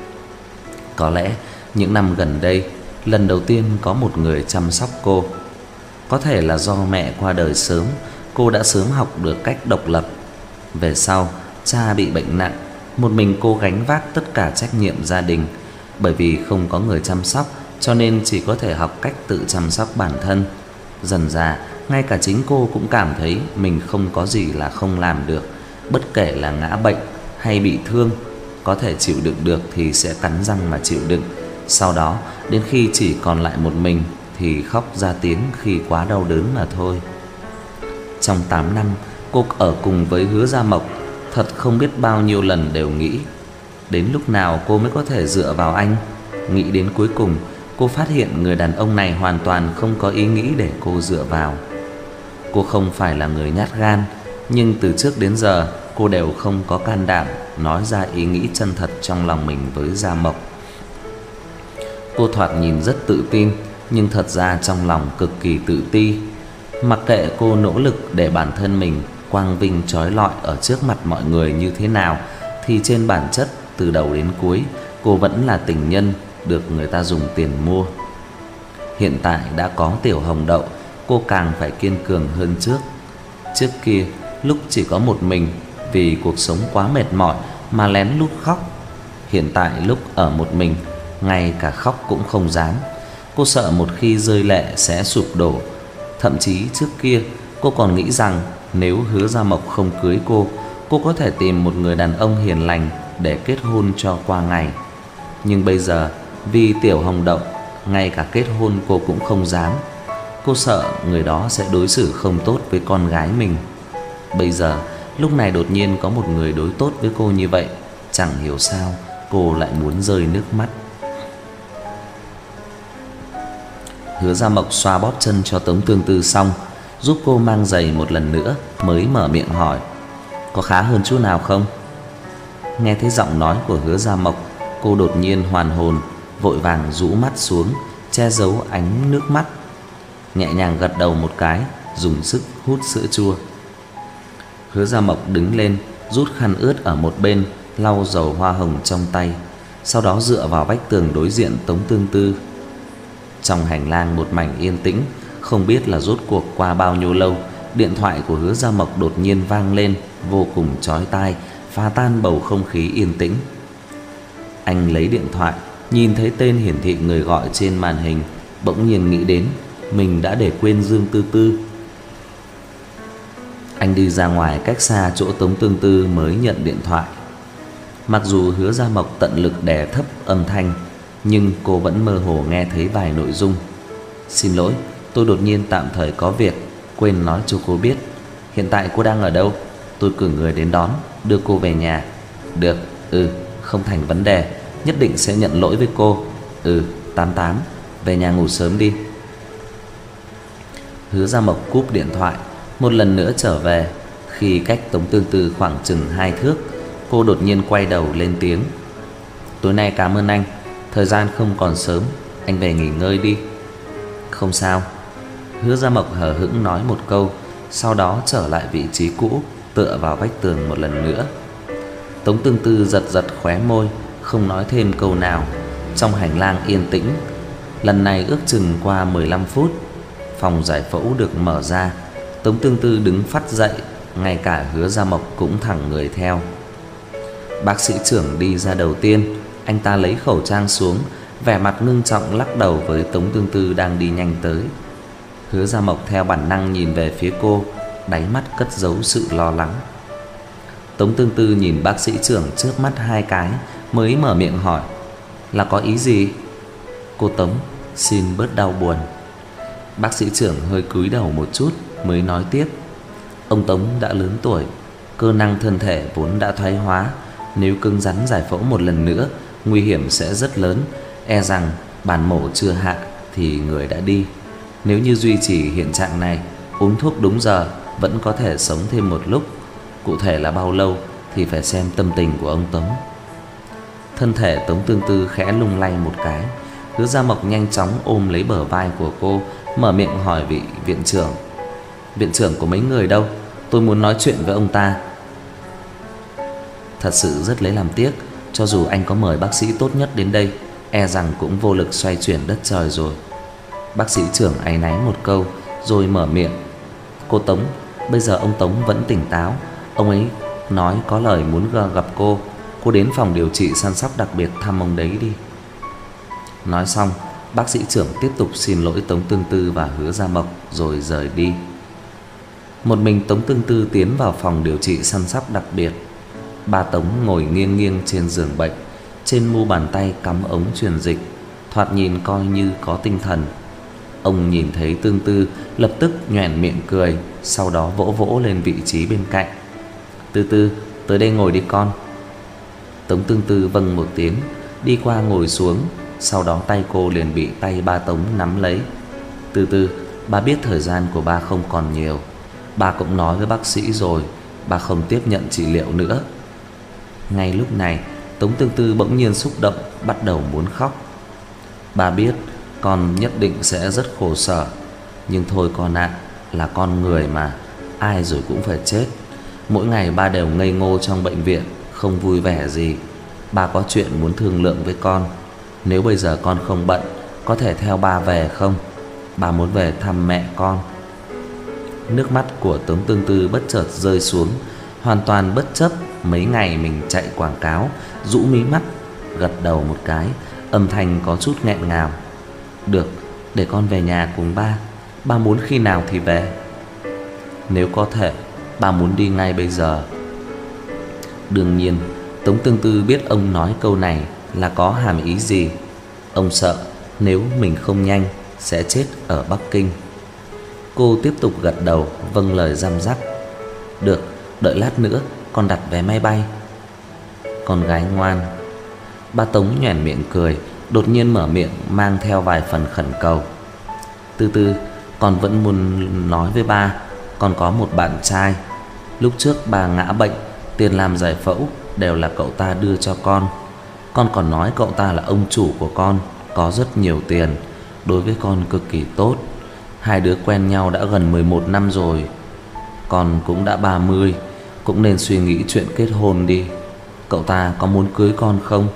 Có lẽ những năm gần đây, lần đầu tiên có một người chăm sóc cô. Có thể là do mẹ qua đời sớm, cô đã sớm học được cách độc lập. Về sau, cha bị bệnh nặng, một mình cô gánh vác tất cả trách nhiệm gia đình. Bởi vì không có người chăm sóc, cho nên chỉ có thể học cách tự chăm sóc bản thân. Dần dà, ngay cả chính cô cũng cảm thấy mình không có gì là không làm được. Bất kể là ngã bệnh hay bị thương, có thể chịu đựng được thì sẽ cắn răng mà chịu đựng. Sau đó, đến khi chỉ còn lại một mình thì khóc ra tiếng khi quá đau đớn mà thôi. Trong tám năm cô ở cùng với Hứa Gia Mộc, thật không biết bao nhiêu lần đều nghĩ đến lúc nào cô mới có thể dựa vào anh. Nghĩ đến cuối cùng, cô phát hiện người đàn ông này hoàn toàn không có ý nghĩ để cô dựa vào. Cô không phải là người nhát gan, nhưng từ trước đến giờ cô đều không có can đảm nói ra ý nghĩ chân thật trong lòng mình với Gia Mộc. Cô thoạt nhìn rất tự tin, nhưng thật ra trong lòng cực kỳ tự ti. Mặc kệ cô nỗ lực để bản thân mình quang vinh chói lọi ở trước mặt mọi người như thế nào, thì trên bản chất từ đầu đến cuối cô vẫn là tình nhân được người ta dùng tiền mua. Hiện tại đã có Tiểu Hồng Đậu, cô càng phải kiên cường hơn trước. Trước kia, lúc chỉ có một mình, vì cuộc sống quá mệt mỏi mà lén lút khóc. Hiện tại lúc ở một mình, ngay cả khóc cũng không dám. Cô sợ một khi rơi lệ sẽ sụp đổ. Thậm chí trước kia cô còn nghĩ rằng nếu Hứa Gia Mộc không cưới cô, cô có thể tìm một người đàn ông hiền lành để kết hôn cho qua ngày. Nhưng bây giờ vì Tiểu Hồng Đậu, ngay cả kết hôn cô cũng không dám. Cô sợ người đó sẽ đối xử không tốt với con gái mình. Bây giờ lúc này đột nhiên có một người đối tốt với cô như vậy, chẳng hiểu sao cô lại muốn rơi nước mắt. Hứa Gia Mộc xoa bóp chân cho Tống Tương Tư xong, giúp cô mang giày một lần nữa, mới mở miệng hỏi: "Có khá hơn chút nào không?" Nghe thấy giọng nói của Hứa Gia Mộc, cô đột nhiên hoàn hồn, vội vàng rũ mắt xuống, che giấu ánh nước mắt, nhẹ nhàng gật đầu một cái, dùng sức hút sữa chua. Hứa Gia Mộc đứng lên, rút khăn ướt ở một bên, lau dầu hoa hồng trong tay, sau đó dựa vào vách tường đối diện Tống Tương Tư. Trong hành lang một mảnh yên tĩnh, không biết là rốt cuộc qua bao nhiêu lâu, điện thoại của Hứa Gia Mộc đột nhiên vang lên, vô cùng chói tai, phá tan bầu không khí yên tĩnh. Anh lấy điện thoại, nhìn thấy tên hiển thị người gọi trên màn hình, bỗng nhiên nghĩ đến mình đã để quên Dương Tư Tư. Anh đi ra ngoài cách xa chỗ Tống Tương Tư mới nhận điện thoại. Mặc dù Hứa Gia Mộc tận lực đè thấp âm thanh, nhưng cô vẫn mơ hồ nghe thấy vài nội dung. "Xin lỗi, tôi đột nhiên tạm thời có việc, quên nói cho cô biết. Hiện tại cô đang ở đâu?" Tôi cử người đến đón, đưa cô về nhà. Được, ừ, không thành vấn đề. Nhất định sẽ nhận lỗi với cô. Ừ, tám tám, về nhà ngủ sớm đi. Hứa Gia Mộc cúp điện thoại, một lần nữa trở về. Khi cách Tống Tương Tư khoảng chừng hai thước, cô đột nhiên quay đầu lên tiếng. Tối nay cảm ơn anh, thời gian không còn sớm, anh về nghỉ ngơi đi. Không sao. Hứa Gia Mộc hờ hững nói một câu, sau đó trở lại vị trí cũ, tựa vào vách tường một lần nữa. Tống Tương Tư giật giật khóe môi, không nói thêm câu nào. Trong hành lang yên tĩnh, lần này ước chừng qua mười lăm phút, phòng giải phẫu được mở ra. Tống Tương Tư đứng phắt dậy, ngay cả Hứa Gia Mộc cũng thẳng người theo. Bác sĩ trưởng đi ra đầu tiên, anh ta lấy khẩu trang xuống, vẻ mặt ngưng trọng lắc đầu với Tống Tương Tư đang đi nhanh tới. Hứa Gia Mộc theo bản năng nhìn về phía cô, đáy mắt cất giấu sự lo lắng. Tống Tương Tư nhìn bác sĩ trưởng chớp mắt hai cái, mới mở miệng hỏi, là có ý gì? Cô Tống, xin bớt đau buồn. Bác sĩ trưởng hơi cúi đầu một chút, mới nói tiếp. Ông Tống đã lớn tuổi, cơ năng thân thể vốn đã thoái hóa, nếu cứng rắn giải phẫu một lần nữa, nguy hiểm sẽ rất lớn. E rằng bàn mổ chưa hạ thì người đã đi. Nếu như duy trì hiện trạng này, uống thuốc đúng giờ, vẫn có thể sống thêm một lúc. Cụ thể là bao lâu thì phải xem tâm tình của ông Tống. Thân thể Tống Tương Tư khẽ lung lay một cái. Hứa Gia Mộc nhanh chóng ôm lấy bờ vai của cô, mở miệng hỏi vị viện trưởng. Viện trưởng của mấy người đâu? Tôi muốn nói chuyện với ông ta. Thật sự rất lấy làm tiếc, cho dù anh có mời bác sĩ tốt nhất đến đây, e rằng cũng vô lực xoay chuyển đất trời rồi. Bác sĩ trưởng áy náy một câu, rồi mở miệng. Cô Tống, bây giờ ông Tống vẫn tỉnh táo. Ông ấy nói có lời muốn gặp cô. Cô đến phòng điều trị săn sóc đặc biệt thăm ông đấy đi. Nói xong, bác sĩ trưởng tiếp tục xin lỗi Tống Tương Tư và Hứa Gia Mộc rồi rời đi. Một mình Tống Tương Tư tiến vào phòng điều trị săn sóc đặc biệt. Ba Tống ngồi nghiêng nghiêng trên giường bệnh, trên mu bàn tay cắm ống truyền dịch, thoạt nhìn coi như có tinh thần. Ông nhìn thấy Tương Tư lập tức nhoẻn miệng cười, sau đó vỗ vỗ lên vị trí bên cạnh. Tư Tư, tới đây ngồi đi con. Tống Tương Tư vâng một tiếng, đi qua ngồi xuống. Sau đó tay cô liền bị tay ba Tống nắm lấy. Tư Tư, ba biết thời gian của ba không còn nhiều. Ba cũng nói với bác sĩ rồi, ba không tiếp nhận trị liệu nữa. Ngay lúc này, Tống Tương Tư bỗng nhiên xúc động, bắt đầu muốn khóc. Ba biết con nhất định sẽ rất khổ sở, nhưng thôi con ạ, là con người mà, ai rồi cũng phải chết. Mỗi ngày ba đều ngây ngô trong bệnh viện, không vui vẻ gì. Ba có chuyện muốn thương lượng với con. Nếu bây giờ con không bận, có thể theo ba về không? Ba muốn về thăm mẹ con. Nước mắt của Tống Tương Tư bất chợt rơi xuống, hoàn toàn bất chấp mấy ngày mình chạy quảng cáo, rũ mí mắt, gật đầu một cái, âm thanh có chút nghẹn ngào. Được, để con về nhà cùng ba. Ba muốn khi nào thì về. Nếu có thể, ba muốn đi ngay bây giờ. Đương nhiên, Tống Tương Tư biết ông nói câu này là có hàm ý gì. Ông sợ nếu mình không nhanh sẽ chết ở Bắc Kinh. Cô tiếp tục gật đầu vâng lời răm rắp. Được, đợi lát nữa con đặt vé máy bay. Con gái ngoan. Ba Tống nhoẻn miệng cười, đột nhiên mở miệng mang theo vài phần khẩn cầu. Tư Tư, con vẫn muốn nói với ba, con có một bạn trai. Lúc trước ba ngã bệnh, tiền làm giải phẫu đều là cậu ta đưa cho con. Con còn nói cậu ta là ông chủ của con, có rất nhiều tiền, đối với con cực kỳ tốt. Hai đứa quen nhau đã gần mười một năm rồi. Con cũng đã ba mươi, cũng nên suy nghĩ chuyện kết hôn đi. Cậu ta có muốn cưới con không?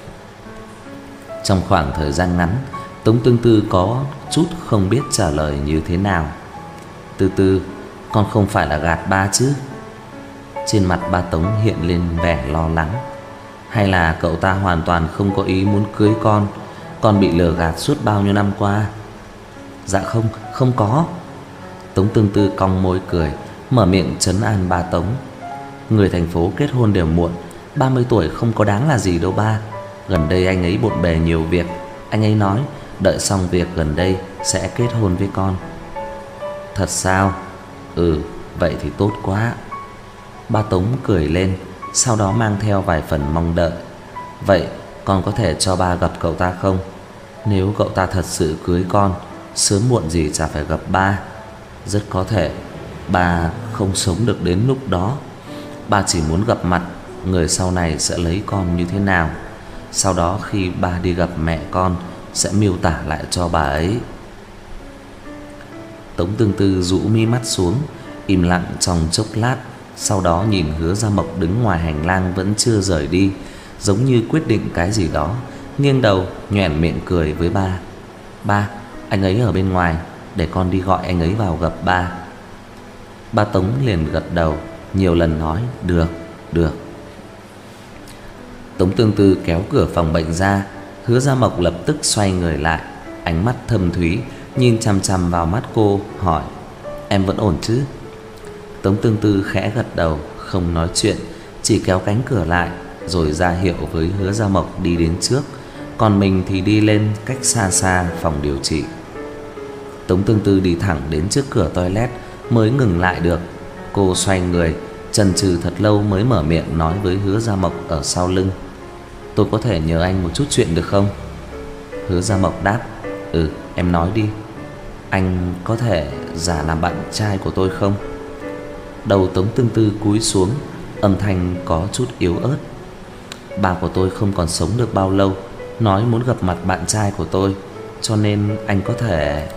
Trong khoảng thời gian ngắn, Tống Tương Tư có chút không biết trả lời như thế nào. Từ từ, con không phải là gạt ba chứ? Trên mặt ba Tống hiện lên vẻ lo lắng. Hay là cậu ta hoàn toàn không có ý muốn cưới con, con bị lừa gạt suốt bao nhiêu năm qua? Dạ không, không có. Tống Tương Tư cong môi cười, mở miệng trấn an ba Tống. Người thành phố kết hôn đều muộn, ba mươi tuổi không có đáng là gì đâu ba. Gần đây anh ấy bộn bề nhiều việc. Anh ấy nói đợi xong việc gần đây sẽ kết hôn với con. Thật sao? Ừ, vậy thì tốt quá. Ba Tống cười lên, sau đó mang theo vài phần mong đợi. Vậy con có thể cho ba gặp cậu ta không? Nếu cậu ta thật sự cưới con, sớm muộn gì chả phải gặp ba. Rất có thể ba không sống được đến lúc đó. Ba chỉ muốn gặp mặt người sau này sẽ lấy con như thế nào. Sau đó khi ba đi gặp mẹ con sẽ miêu tả lại cho bà ấy. Tống Tương Tư rũ mi mắt xuống, im lặng trong chốc lát, sau đó nhìn Hứa Gia Mộc đứng ngoài hành lang vẫn chưa rời đi, giống như quyết định cái gì đó, nghiêng đầu nhoẻn miệng cười với ba. Ba, anh ấy ở bên ngoài, để con đi gọi anh ấy vào gặp ba. Ba Tống liền gật đầu, nhiều lần nói được, được. Tống Tương Tư kéo cửa phòng bệnh ra, Hứa Gia Mộc lập tức xoay người lại, ánh mắt thâm thúy nhìn chằm chằm vào mắt cô, hỏi: Em vẫn ổn chứ? Tống Tương Tư khẽ gật đầu, không nói chuyện, chỉ kéo cánh cửa lại rồi ra hiệu với Hứa Gia Mộc đi đến trước, còn mình thì đi lên cách xa xa phòng điều trị. Tống Tương Tư đi thẳng đến trước cửa toilet mới ngừng lại được. Cô xoay người, chần chừ thật lâu mới mở miệng nói với Hứa Gia Mộc ở sau lưng: Tôi có thể nhờ anh một chút chuyện được không? Hứa Gia Mộc đáp: Ừ, em nói đi. Anh có thể giả làm bạn trai của tôi không? Đầu Tống Tương Tư cúi xuống, âm thanh có chút yếu ớt. Ba của tôi không còn sống được bao lâu, nói muốn gặp mặt bạn trai của tôi, cho nên anh có thể...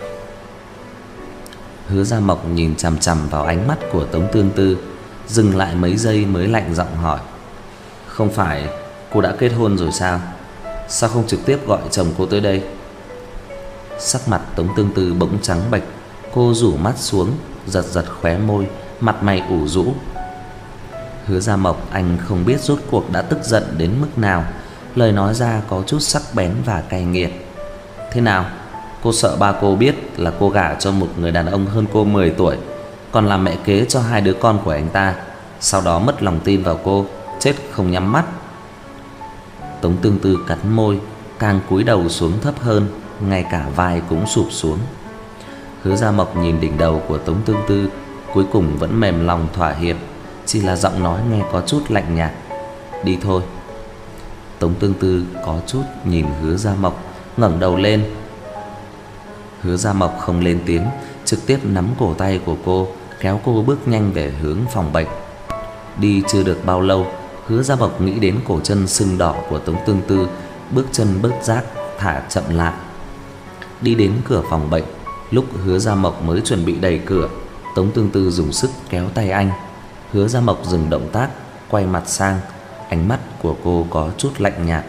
Hứa Gia Mộc nhìn chằm chằm vào ánh mắt của Tống Tương Tư, dừng lại mấy giây mới lạnh giọng hỏi: Không phải cô đã kết hôn rồi sao? Sao không trực tiếp gọi chồng cô tới đây? Sắc mặt Tống Tương Tư bỗng trắng bệch, cô rủ mắt xuống, giật giật khóe môi, mặt mày ủ rũ. Hứa Gia Mộc anh không biết rốt cuộc đã tức giận đến mức nào, lời nói ra có chút sắc bén và cay nghiệt. Thế nào? Cô sợ ba cô biết là cô gả cho một người đàn ông hơn cô mười tuổi, còn làm mẹ kế cho hai đứa con của anh ta, sau đó mất lòng tin vào cô, chết không nhắm mắt. Tống Tương Tư cắn môi, càng cúi đầu xuống thấp hơn, ngay cả vai cũng sụp xuống. Hứa Gia Mộc nhìn đỉnh đầu của Tống Tương Tư, cuối cùng vẫn mềm lòng thỏa hiệp, chỉ là giọng nói nghe có chút lạnh nhạt: Đi thôi. Tống Tương Tư có chút nhìn Hứa Gia Mộc, ngẩng đầu lên. Hứa Gia Mộc không lên tiếng, trực tiếp nắm cổ tay của cô, kéo cô bước nhanh về hướng phòng bệnh. Đi chưa được bao lâu, Hứa Gia Mộc nghĩ đến cổ chân sưng đỏ của Tống Tương Tư, bước chân bất giác thả chậm lại. Đi đến cửa phòng bệnh, lúc Hứa Gia Mộc mới chuẩn bị đẩy cửa, Tống Tương Tư dùng sức kéo tay anh. Hứa Gia Mộc dừng động tác, quay mặt sang, ánh mắt của cô có chút lạnh nhạt.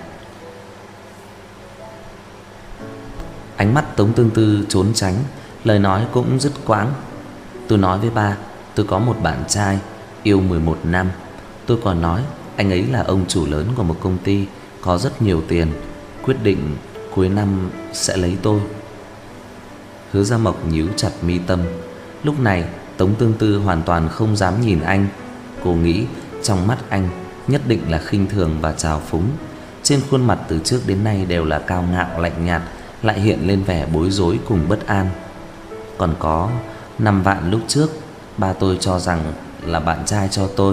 Ánh mắt Tống Tương Tư trốn tránh, lời nói cũng dứt quãng. Tôi nói với ba, tôi có một bạn trai, yêu mười một năm. Tôi còn nói anh ấy là ông chủ lớn của một công ty, có rất nhiều tiền, quyết định cuối năm sẽ lấy tôi. Hứa Gia Mộc nhíu chặt mi tâm. Lúc này Tống Tương Tư hoàn toàn không dám nhìn anh. Cô nghĩ trong mắt anh nhất định là khinh thường và trào phúng. Trên khuôn mặt từ trước đến nay đều là cao ngạo lạnh nhạt, lại hiện lên vẻ bối rối cùng bất an. Còn có năm vạn lúc trước, ba tôi cho rằng là bạn trai cho tôi.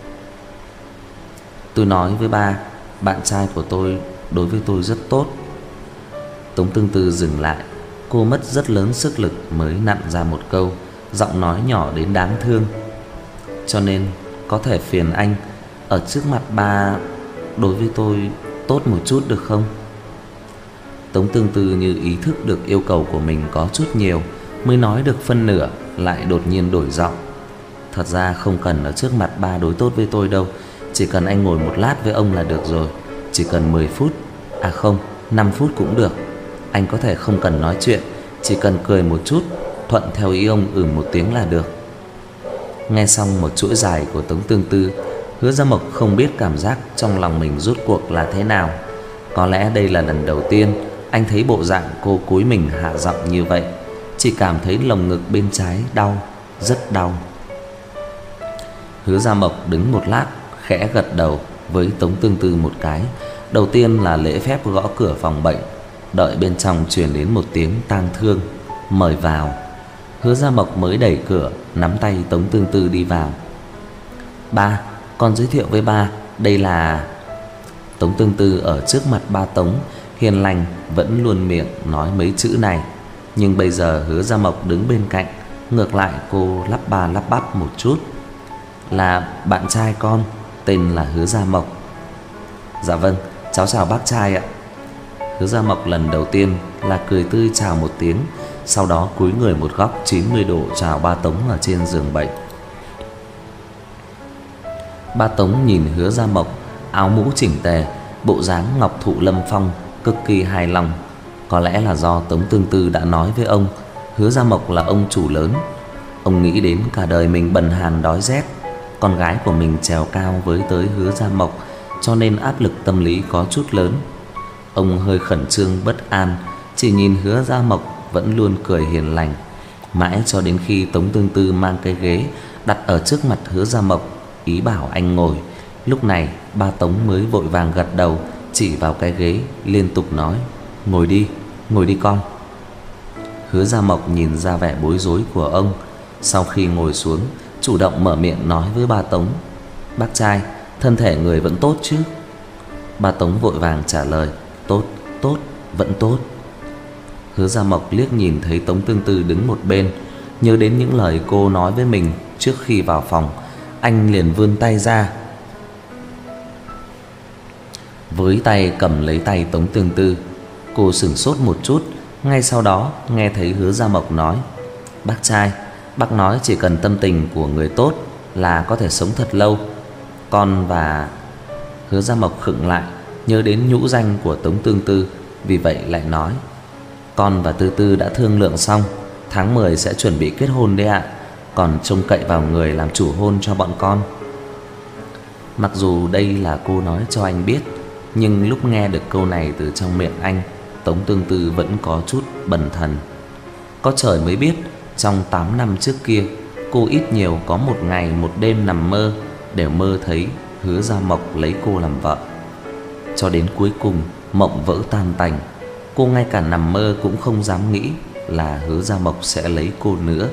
Tôi nói với ba, bạn trai của tôi đối với tôi rất tốt. Tống Tương Tư dừng lại, cô mất rất lớn sức lực mới nặn ra một câu, giọng nói nhỏ đến đáng thương: Cho nên có thể phiền anh ở trước mặt ba đối với tôi tốt một chút được không? Tống Tương Tư như ý thức được yêu cầu của mình có chút nhiều, mới nói được phân nửa lại đột nhiên đổi giọng: Thật ra không cần ở trước mặt ba đối tốt với tôi đâu, chỉ cần anh ngồi một lát với ông là được rồi. Chỉ cần mười phút, à không, năm phút cũng được. Anh có thể không cần nói chuyện, chỉ cần cười một chút, thuận theo ý ông ừ một tiếng là được. Nghe xong một chuỗi dài của Tống Tương Tư, Hứa Gia Mộc không biết cảm giác trong lòng mình rốt cuộc là thế nào. Có lẽ đây là lần đầu tiên anh thấy bộ dạng cô cúi mình hạ giọng như vậy, chỉ cảm thấy lồng ngực bên trái đau, rất đau. Hứa Gia Mộc đứng một lát, khẽ gật đầu với Tống Tương Tư một cái. Đầu tiên là lễ phép gõ cửa phòng bệnh, đợi bên trong truyền đến một tiếng tang thương: Mời vào. Hứa Gia Mộc mới đẩy cửa, nắm tay Tống Tương Tư đi vào. Ba, con giới thiệu với ba, đây là... Tống Tương Tư ở trước mặt ba Tống hiền lành vẫn luôn miệng nói mấy chữ này, nhưng bây giờ Hứa Gia Mộc đứng bên cạnh, ngược lại cô lắp ba lắp bắp một chút. Là bạn trai con, tên là Hứa Gia Mộc. Dạ vâng, cháu chào bác trai ạ. Hứa Gia Mộc lần đầu tiên là cười tươi chào một tiếng, sau đó cúi người một góc chín mươi độ chào ba Tống ở trên giường bệnh. Ba Tống nhìn Hứa Gia Mộc, áo mũ chỉnh tề, bộ dáng ngọc thụ lâm phong, cực kỳ hài lòng. Có lẽ là do Tống Tương Tư đã nói với ông, Hứa Gia Mộc là ông chủ lớn. Ông nghĩ đến cả đời mình bần hàn đói rét, con gái của mình trèo cao với tới Hứa Gia Mộc, cho nên áp lực tâm lý có chút lớn. Ông hơi khẩn trương bất an, chỉ nhìn Hứa Gia Mộc vẫn luôn cười hiền lành, mãi cho đến khi Tống Tương Tư mang cái ghế đặt ở trước mặt Hứa Gia Mộc, ý bảo anh ngồi. Lúc này ba Tống mới vội vàng gật đầu, chỉ vào cái ghế liên tục nói, ngồi đi, ngồi đi con. Hứa Gia Mộc nhìn ra vẻ bối rối của ông, sau khi ngồi xuống chủ động mở miệng nói với ba Tống, bác trai, thân thể người vẫn tốt chứ? Ba Tống vội vàng trả lời, tốt, tốt, vẫn tốt. Hứa Gia Mộc liếc nhìn thấy Tống Tương Tư đứng một bên, nhớ đến những lời cô nói với mình trước khi vào phòng, anh liền vươn tay ra, với tay cầm lấy tay Tống Tương Tư. Cô sửng sốt một chút, ngay sau đó nghe thấy Hứa Gia Mộc nói, bác trai, bác nói chỉ cần tâm tình của người tốt là có thể sống thật lâu. Con và... Hứa Gia Mộc khựng lại, nhớ đến nhũ danh của Tống Tương Tư, vì vậy lại nói, con và Tư Tư đã thương lượng xong, tháng mười sẽ chuẩn bị kết hôn đấy ạ, còn trông cậy vào người làm chủ hôn cho bọn con. Mặc dù đây là cô nói cho anh biết, nhưng lúc nghe được câu này từ trong miệng anh, Tống Tương Tư vẫn có chút bần thần. Có trời mới biết, trong tám năm trước kia, cô ít nhiều có một ngày một đêm nằm mơ, để mơ thấy Hứa Gia Mộc lấy cô làm vợ. Cho đến cuối cùng mộng vỡ tan tành, cô ngay cả nằm mơ cũng không dám nghĩ là Hứa Gia Mộc sẽ lấy cô nữa.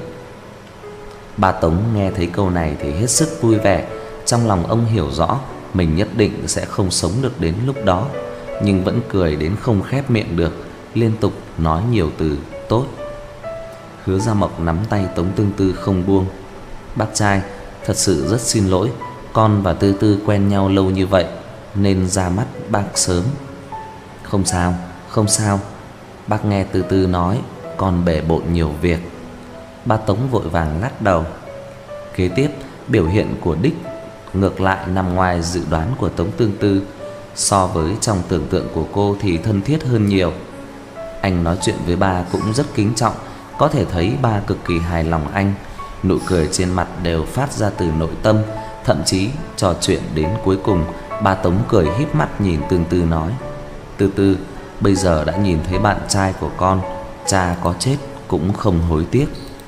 Ba Tống nghe thấy câu này thì hết sức vui vẻ, trong lòng ông hiểu rõ mình nhất định sẽ không sống được đến lúc đó, nhưng vẫn cười đến không khép miệng được, liên tục nói nhiều từ tốt. Hứa Gia Mộc nắm tay Tống Tương Tư không buông, bác trai, thật sự rất xin lỗi, con và Tư Tư quen nhau lâu như vậy nên ra mắt bác sớm. Không sao, không sao, bác nghe Tư Tư nói con bể bộn nhiều việc. Ba Tống vội vàng lắc đầu. Kế tiếp, biểu hiện của Đích ngược lại nằm ngoài dự đoán của Tống Tương Tư, so với trong tưởng tượng của cô thì thân thiết hơn nhiều. Anh nói chuyện với ba cũng rất kính trọng, có thể thấy ba cực kỳ hài lòng anh, nụ cười trên mặt đều phát ra từ nội tâm. Thậm chí trò chuyện đến cuối cùng, ba Tống cười híp mắt nhìn Tương Tư nói, Tư Tư, bây giờ đã nhìn thấy bạn trai của con, cha có chết cũng không hối tiếc.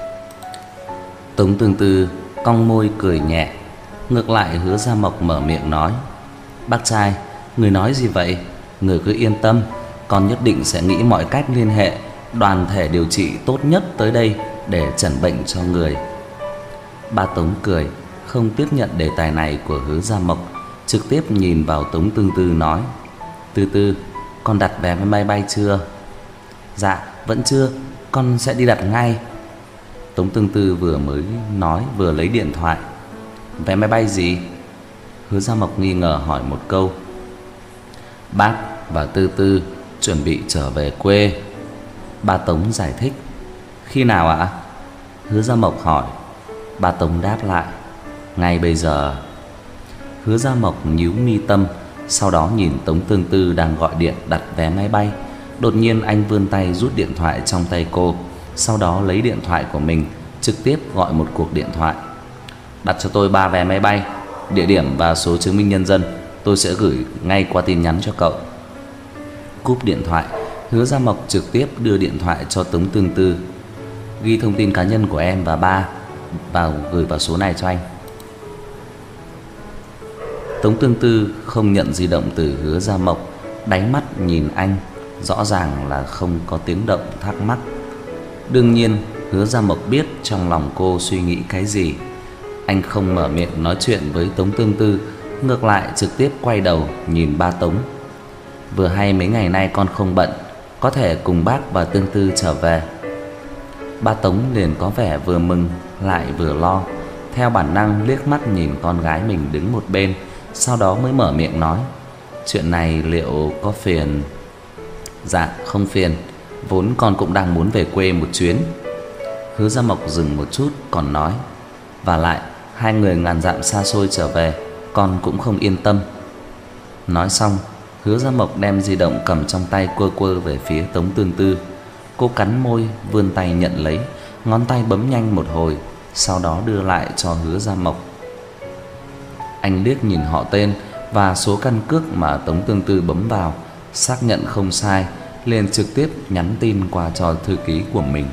Tống Tương Tư cong môi cười nhẹ. Ngược lại Hứa Gia Mộc mở miệng nói, bác trai, người nói gì vậy? Người cứ yên tâm, con nhất định sẽ nghĩ mọi cách liên hệ đoàn thể điều trị tốt nhất tới đây để chẩn bệnh cho người. Ba Tống cười, không tiếp nhận đề tài này của Hứa Gia Mộc, trực tiếp nhìn vào Tống Tương Tư nói, Tư Tư, con đặt vé máy bay chưa? Dạ, vẫn chưa, con sẽ đi đặt ngay. Tống Tương Tư vừa mới nói vừa lấy điện thoại. Vé máy bay gì? Hứa Gia Mộc nghi ngờ hỏi một câu. Bác và Tư Tư chuẩn bị trở về quê. Ba Tống giải thích. Khi nào ạ? Hứa Gia Mộc hỏi. Ba Tống đáp lại, ngay bây giờ. Hứa Gia Mộc nhíu mi tâm, sau đó nhìn Tống Tương Tư đang gọi điện đặt vé máy bay. Đột nhiên anh vươn tay rút điện thoại trong tay cô, sau đó lấy điện thoại của mình trực tiếp gọi một cuộc điện thoại. Đặt cho tôi ba vé máy bay, địa điểm và số chứng minh nhân dân tôi sẽ gửi ngay qua tin nhắn cho cậu. Cúp điện thoại, Hứa Gia Mộc trực tiếp đưa điện thoại cho Tống Tương Tư. Ghi thông tin cá nhân của em và ba vào, gửi vào số này cho anh. Tống Tương Tư không nhận di động từ Hứa Gia Mộc, đáy mắt nhìn anh, rõ ràng là không có tiếng động thắc mắc. Đương nhiên Hứa Gia Mộc biết trong lòng cô suy nghĩ cái gì. Anh không mở miệng nói chuyện với Tống Tương Tư, ngược lại trực tiếp quay đầu nhìn ba Tống. Vừa hay mấy ngày nay con không bận, có thể cùng bác và Tương Tư trở về. Ba Tống liền có vẻ vừa mừng lại vừa lo, theo bản năng liếc mắt nhìn con gái mình đứng một bên, sau đó mới mở miệng nói: "Chuyện này liệu có phiền?" "Dạ không phiền, vốn con cũng đang muốn về quê một chuyến." Hứa Gia Mộc dừng một chút còn nói: "Và lại hai người ngàn dặm xa xôi trở về, con cũng không yên tâm." Nói xong, Hứa Gia Mộc đem di động cầm trong tay quơ quơ về phía Tống Tương Tư. Cô cắn môi, vươn tay nhận lấy, ngón tay bấm nhanh một hồi, sau đó đưa lại cho Hứa Gia Mộc. Anh liếc nhìn họ tên và số căn cước mà Tống Tương Tư bấm vào, xác nhận không sai, liền trực tiếp nhắn tin qua cho thư ký của mình.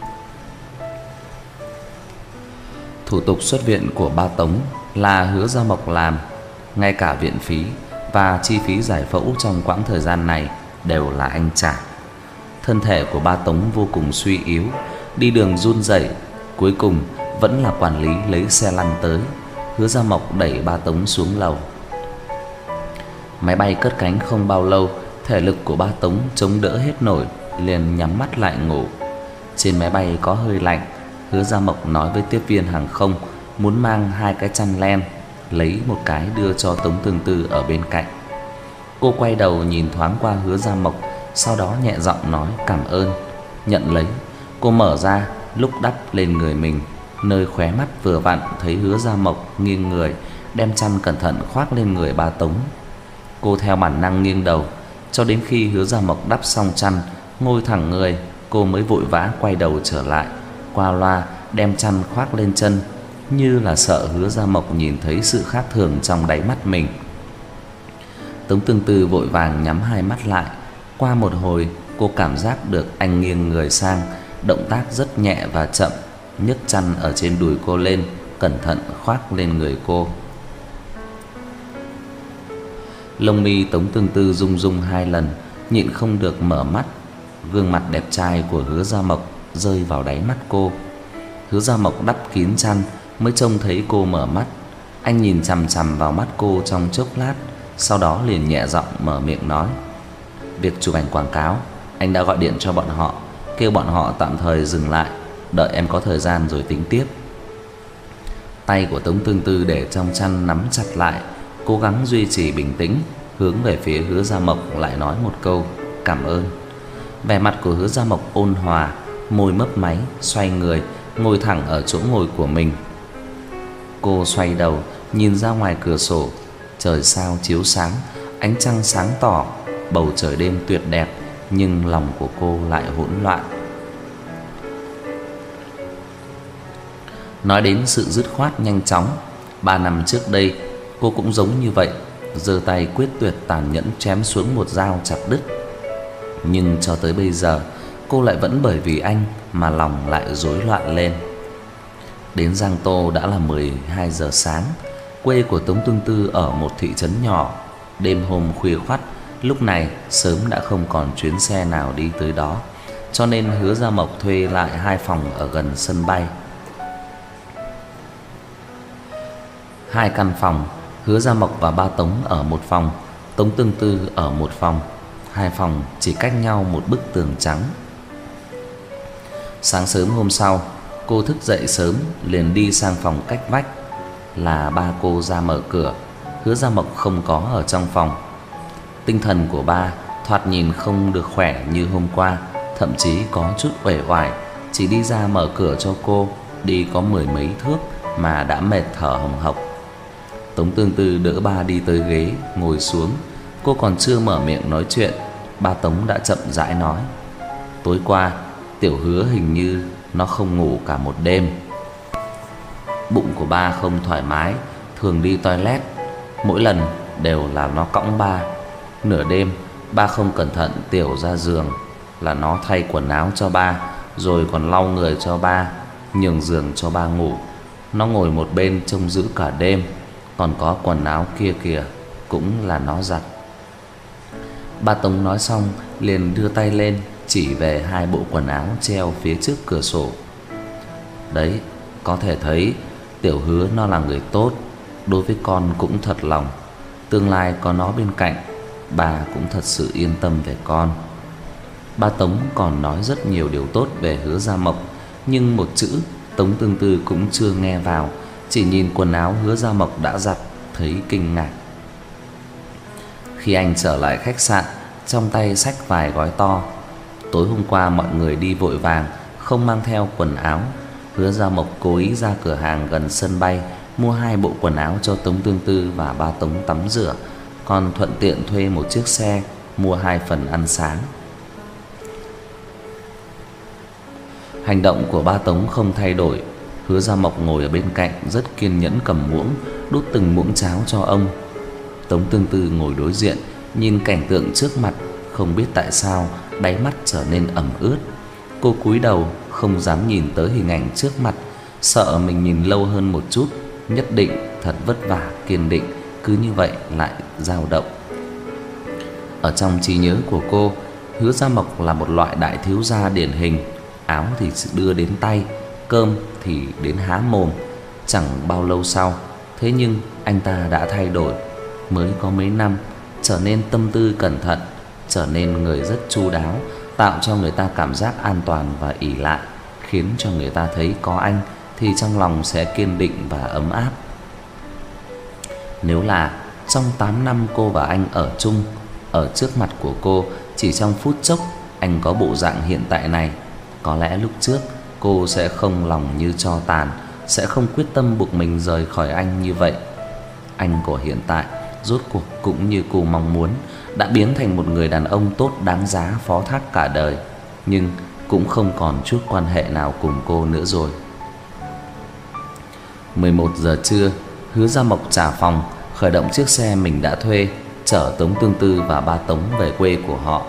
Thủ tục xuất viện của ba Tống là Hứa Gia Mộc làm, ngay cả viện phí và chi phí giải phẫu trong quãng thời gian này đều là anh trả. Thân thể của ba Tống vô cùng suy yếu, đi đường run rẩy, cuối cùng vẫn là quản lý lấy xe lăn tới. Hứa Gia Mộc đẩy ba Tống xuống lầu. Máy bay cất cánh không bao lâu, thể lực của ba Tống chống đỡ hết nổi, liền nhắm mắt lại ngủ. Trên máy bay có hơi lạnh, Hứa Gia Mộc nói với tiếp viên hàng không muốn mang hai cái chăn len, lấy một cái đưa cho Tống Tương Tư ở bên cạnh. Cô quay đầu nhìn thoáng qua Hứa Gia Mộc, sau đó nhẹ giọng nói cảm ơn. Nhận lấy, cô mở ra lúc đắp lên người mình, nơi khóe mắt vừa vặn thấy Hứa Gia Mộc nghiêng người, đem chăn cẩn thận khoác lên người ba Tống. Cô theo bản năng nghiêng đầu, cho đến khi Hứa Gia Mộc đắp xong chăn, ngồi thẳng người, cô mới vội vã quay đầu trở lại, qua loa đem chăn khoác lên chân, như là sợ Hứa Gia Mộc nhìn thấy sự khác thường trong đáy mắt mình. Tống Tương Tư vội vàng nhắm hai mắt lại. Qua một hồi, cô cảm giác được anh nghiêng người sang, động tác rất nhẹ và chậm, nhấc chăn ở trên đùi cô lên, cẩn thận khoác lên người cô. Lông mi Tống Tương Tư rung rung hai lần, nhịn không được mở mắt. Gương mặt đẹp trai của Hứa Gia Mộc rơi vào đáy mắt cô. Hứa Gia Mộc đắp kín chăn mới trông thấy cô mở mắt. Anh nhìn chằm chằm vào mắt cô trong chốc lát, sau đó liền nhẹ giọng mở miệng nói: "Việc chụp ảnh quảng cáo, anh đã gọi điện cho bọn họ, kêu bọn họ tạm thời dừng lại, đợi em có thời gian rồi tính tiếp." Tay của Tống Tương Tư để trong chăn nắm chặt lại, cố gắng duy trì bình tĩnh, hướng về phía Hứa Gia Mộc lại nói một câu cảm ơn. Vẻ mặt của Hứa Gia Mộc ôn hòa, môi mấp máy, xoay người, ngồi thẳng ở chỗ ngồi của mình. Cô xoay đầu, nhìn ra ngoài cửa sổ, trời sao chiếu sáng, ánh trăng sáng tỏ, bầu trời đêm tuyệt đẹp, nhưng lòng của cô lại hỗn loạn. Nói đến sự dứt khoát nhanh chóng, ba năm trước đây cô cũng giống như vậy, giơ tay quyết tuyệt tàn nhẫn chém xuống một dao chặt đứt. Nhưng cho tới bây giờ, cô lại vẫn bởi vì anh mà lòng lại rối loạn lên. Đến Giang Tô đã là mười hai giờ sáng. Quê của Tống Tương Tư ở một thị trấn nhỏ. Đêm hôm khuya khoắt, lúc này sớm đã không còn chuyến xe nào đi tới đó, cho nên Hứa Gia Mộc thuê lại hai phòng ở gần sân bay. Hai căn phòng, Hứa Gia Mộc và ba Tống ở một phòng, Tống Tương Tư ở một phòng. Hai phòng chỉ cách nhau một bức tường trắng. Sáng sớm hôm sau, cô thức dậy sớm liền đi sang phòng cách vách. Là ba cô ra mở cửa, Hứa Gia Mộc không có ở trong phòng. Tinh thần của ba thoạt nhìn không được khỏe như hôm qua, thậm chí có chút uể oải, chỉ đi ra mở cửa cho cô, đi có mười mấy thước mà đã mệt thở hồng hộc. Tống Tương Tư đỡ ba đi tới ghế, ngồi xuống. Cô còn chưa mở miệng nói chuyện, ba Tống đã chậm rãi nói: "Tối qua Tiểu Hứa hình như nó không ngủ cả một đêm. Bụng của ba không thoải mái, thường đi toilet, mỗi lần đều là nó cõng ba. Nửa đêm ba không cẩn thận tiểu ra giường là nó thay quần áo cho ba, rồi còn lau người cho ba, nhường giường cho ba ngủ. Nó ngồi một bên trông giữ cả đêm, còn có quần áo kia kìa cũng là nó giặt." Ba Tống nói xong liền đưa tay lên chỉ về hai bộ quần áo treo phía trước cửa sổ. "Đấy, có thể thấy Tiểu Hứa nó là người tốt, đối với con cũng thật lòng. Tương lai có nó bên cạnh, bà cũng thật sự yên tâm về con. Ba Tống còn nói rất nhiều điều tốt về Hứa Gia Mộc, nhưng một chữ Tống Tương Tư cũng chưa nghe vào, chỉ nhìn quần áo Hứa Gia Mộc đã giặt thấy kinh ngạc. Khi anh trở lại khách sạn, trong tay xách vài gói to. Tối hôm qua mọi người đi vội vàng, không mang theo quần áo. Hứa Gia Mộc cố ý ra cửa hàng gần sân bay mua hai bộ quần áo cho Tống Tương Tư và ba Tống tắm rửa, còn thuận tiện thuê một chiếc xe mua hai phần ăn sáng. Hành động của ba Tống không thay đổi. Hứa Gia Mộc ngồi ở bên cạnh rất kiên nhẫn cầm muỗng đút từng muỗng cháo cho ông. Tống Tương Tư ngồi đối diện, nhìn cảnh tượng trước mặt, không biết tại sao đáy mắt trở nên ẩm ướt. Cô cúi đầu không dám nhìn tới hình ảnh trước mặt, sợ mình nhìn lâu hơn một chút, nhất định thật vất vả kiên định, cứ như vậy lại dao động. Ở trong trí nhớ của cô, Hứa Gia Mộc là một loại đại thiếu gia điển hình, áo thì đưa đến tay, cơm thì đến há mồm. Chẳng bao lâu sau, thế nhưng anh ta đã thay đổi. Mới có mấy năm, trở nên tâm tư cẩn thận, trở nên người rất chu đáo, tạo cho người ta cảm giác an toàn và ỷ lại, khiến cho người ta thấy có anh thì trong lòng sẽ kiên định và ấm áp. Nếu là trong tám năm cô và anh ở chung, ở trước mặt của cô chỉ trong phút chốc anh có bộ dạng hiện tại này, có lẽ lúc trước cô sẽ không lòng như tro tàn, sẽ không quyết tâm buộc mình rời khỏi anh như vậy. Anh của hiện tại rốt cuộc cũng như cô mong muốn, đã biến thành một người đàn ông tốt đáng giá phó thác cả đời, nhưng cũng không còn chút quan hệ nào cùng cô nữa rồi. mười một giờ trưa, Hứa Gia Mộc trả phòng, khởi động chiếc xe mình đã thuê, chở Tống Tương Tư và ba Tống về quê của họ.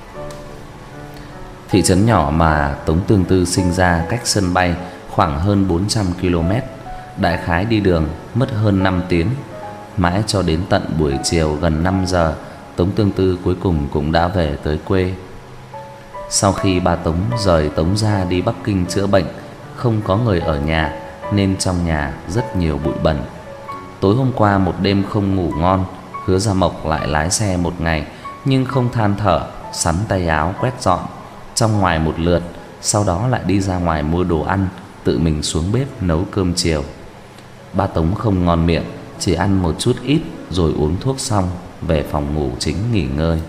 Thị trấn nhỏ mà Tống Tương Tư sinh ra cách sân bay khoảng hơn bốn trăm ki lô mét, đại khái đi đường mất hơn năm tiếng. Mãi cho đến tận buổi chiều gần năm giờ, Tống Tương Tư cuối cùng cũng đã về tới quê. Sau khi ba Tống rời Tống gia đi Bắc Kinh chữa bệnh, không có người ở nhà nên trong nhà rất nhiều bụi bẩn. Tối hôm qua một đêm không ngủ ngon, Hứa Gia Mộc lại lái xe một ngày nhưng không than thở, sắn tay áo quét dọn trong ngoài một lượt, sau đó lại đi ra ngoài mua đồ ăn, tự mình xuống bếp nấu cơm chiều. Ba Tống không ngon miệng, chỉ ăn một chút ít rồi uống thuốc xong về phòng ngủ chính nghỉ ngơi.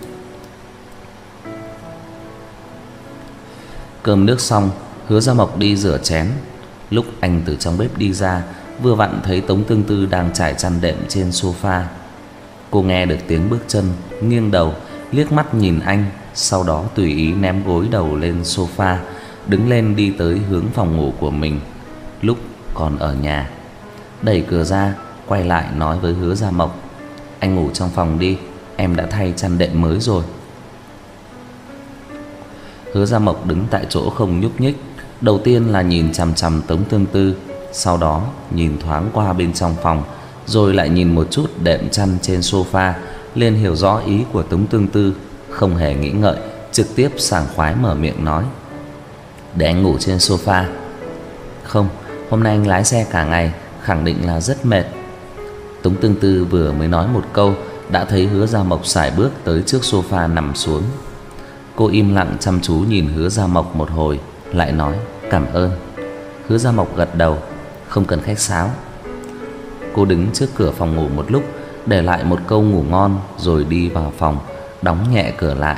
Cơm nước xong, Hứa Gia Mộc đi rửa chén. Lúc anh từ trong bếp đi ra, vừa vặn thấy Tống Tương Tư đang trải chăn đệm trên sofa. Cô nghe được tiếng bước chân, nghiêng đầu liếc mắt nhìn anh, sau đó tùy ý ném gối đầu lên sofa, đứng lên đi tới hướng phòng ngủ của mình. Lúc còn ở nhà, đẩy cửa ra, quay lại nói với Hứa Gia Mộc: "Anh ngủ trong phòng đi, em đã thay chăn đệm mới rồi." Hứa Gia Mộc đứng tại chỗ không nhúc nhích, đầu tiên là nhìn chằm chằm Tống Tương Tư, sau đó nhìn thoáng qua bên trong phòng, rồi lại nhìn một chút đệm chăn trên sofa, liền hiểu rõ ý của Tống Tương Tư, không hề nghĩ ngợi, trực tiếp sảng khoái mở miệng nói: "Để anh ngủ trên sofa." "Không, hôm nay anh lái xe cả ngày, khẳng định là rất mệt." Tống Tương Tư vừa mới nói một câu, đã thấy Hứa Gia Mộc sải bước tới trước sofa nằm xuống. Cô im lặng chăm chú nhìn Hứa Gia Mộc một hồi, lại nói: "Cảm ơn." Hứa Gia Mộc gật đầu: "Không cần khách sáo." Cô đứng trước cửa phòng ngủ một lúc, để lại một câu ngủ ngon rồi đi vào phòng, đóng nhẹ cửa lại.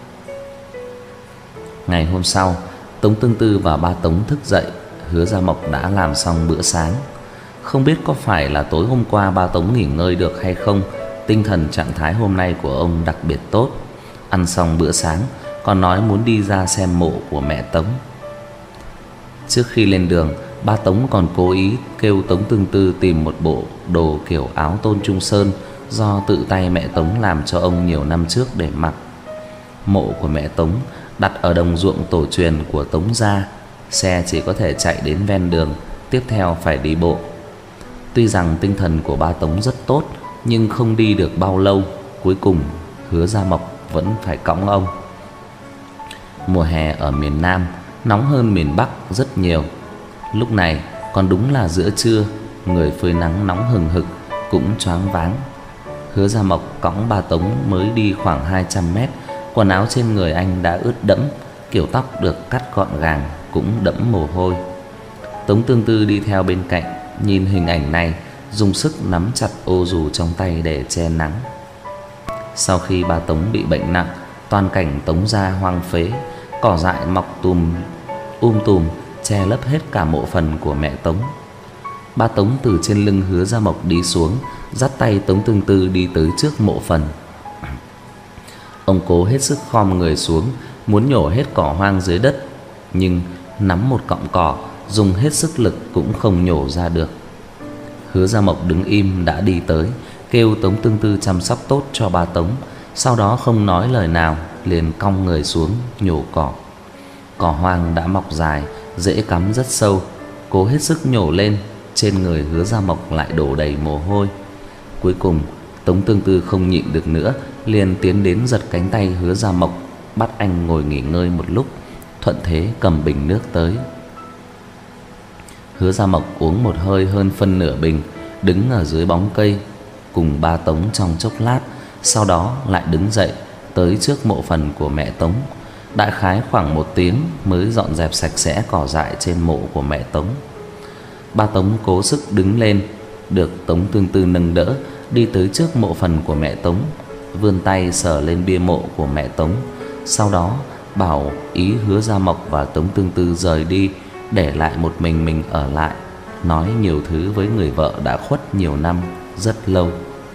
Ngày hôm sau, Tống Tương Tư và ba Tống thức dậy, Hứa Gia Mộc đã làm xong bữa sáng. Không biết có phải là tối hôm qua ba Tống nghỉ ngơi được hay không, tinh thần trạng thái hôm nay của ông đặc biệt tốt. Ăn xong bữa sáng, còn nói muốn đi ra xem mộ của mẹ Tống. Trước khi lên đường, ba Tống còn cố ý kêu Tống Tương Tư tìm một bộ đồ kiểu áo tôn Trung Sơn do tự tay mẹ Tống làm cho ông nhiều năm trước để mặc. Mộ của mẹ Tống đặt ở đồng ruộng tổ truyền của Tống gia, xe chỉ có thể chạy đến ven đường, tiếp theo phải đi bộ. Tuy rằng tinh thần của ba Tống rất tốt, nhưng không đi được bao lâu, cuối cùng Hứa Gia Mộc vẫn phải cõng ông. Mùa hè ở miền Nam nóng hơn miền Bắc rất nhiều. Lúc này còn đúng là giữa trưa, người phơi nắng nóng hừng hực cũng choáng váng. Hứa Gia Mộc cõng ba Tống mới đi khoảng hai trăm mét, quần áo trên người anh đã ướt đẫm, kiểu tóc được cắt gọn gàng cũng đẫm mồ hôi. Tống Tương Tư đi theo bên cạnh, nhìn hình ảnh này, dùng sức nắm chặt ô dù trong tay để che nắng. Sau khi ba Tống bị bệnh nặng, toàn cảnh Tống gia hoang phế, cỏ dại mọc tùm um tùm che lấp hết cả mộ phần của mẹ Tống. Ba Tống từ trên lưng Hứa Gia Mộc đi xuống, dắt tay Tống Tương Tư đi tới trước mộ phần. Ông cố hết sức khom người xuống, muốn nhổ hết cỏ hoang dưới đất, nhưng nắm một cọng cỏ, dùng hết sức lực cũng không nhổ ra được. Hứa Gia Mộc đứng im đã đi tới, kêu Tống Tương Tư chăm sóc tốt cho ba Tống, sau đó không nói lời nào, liền cong người xuống nhổ cỏ. Cỏ hoang đã mọc dài, rễ cắm rất sâu, cố hết sức nhổ lên, trên người Hứa Gia Mộc lại đổ đầy mồ hôi. Cuối cùng Tống Tương Tư không nhịn được nữa, liền tiến đến giật cánh tay Hứa Gia Mộc, bắt anh ngồi nghỉ ngơi một lúc, thuận thế cầm bình nước tới. Hứa Gia Mộc uống một hơi hơn phân nửa bình, đứng ở dưới bóng cây cùng ba Tống trong chốc lát, sau đó lại đứng dậy tới trước mộ phần của mẹ Tống. Đại khái khoảng một tiếng mới dọn dẹp sạch sẽ cỏ dại trên mộ của mẹ Tống. Ba Tống cố sức đứng lên, được Tống Tương Tư nâng đỡ đi tới trước mộ phần của mẹ Tống, vươn tay sờ lên bia mộ của mẹ Tống, sau đó bảo ý Hứa Gia Mộc và Tống Tương Tư rời đi, để lại một mình mình ở lại, nói nhiều thứ với người vợ đã khuất nhiều năm, rất lâu.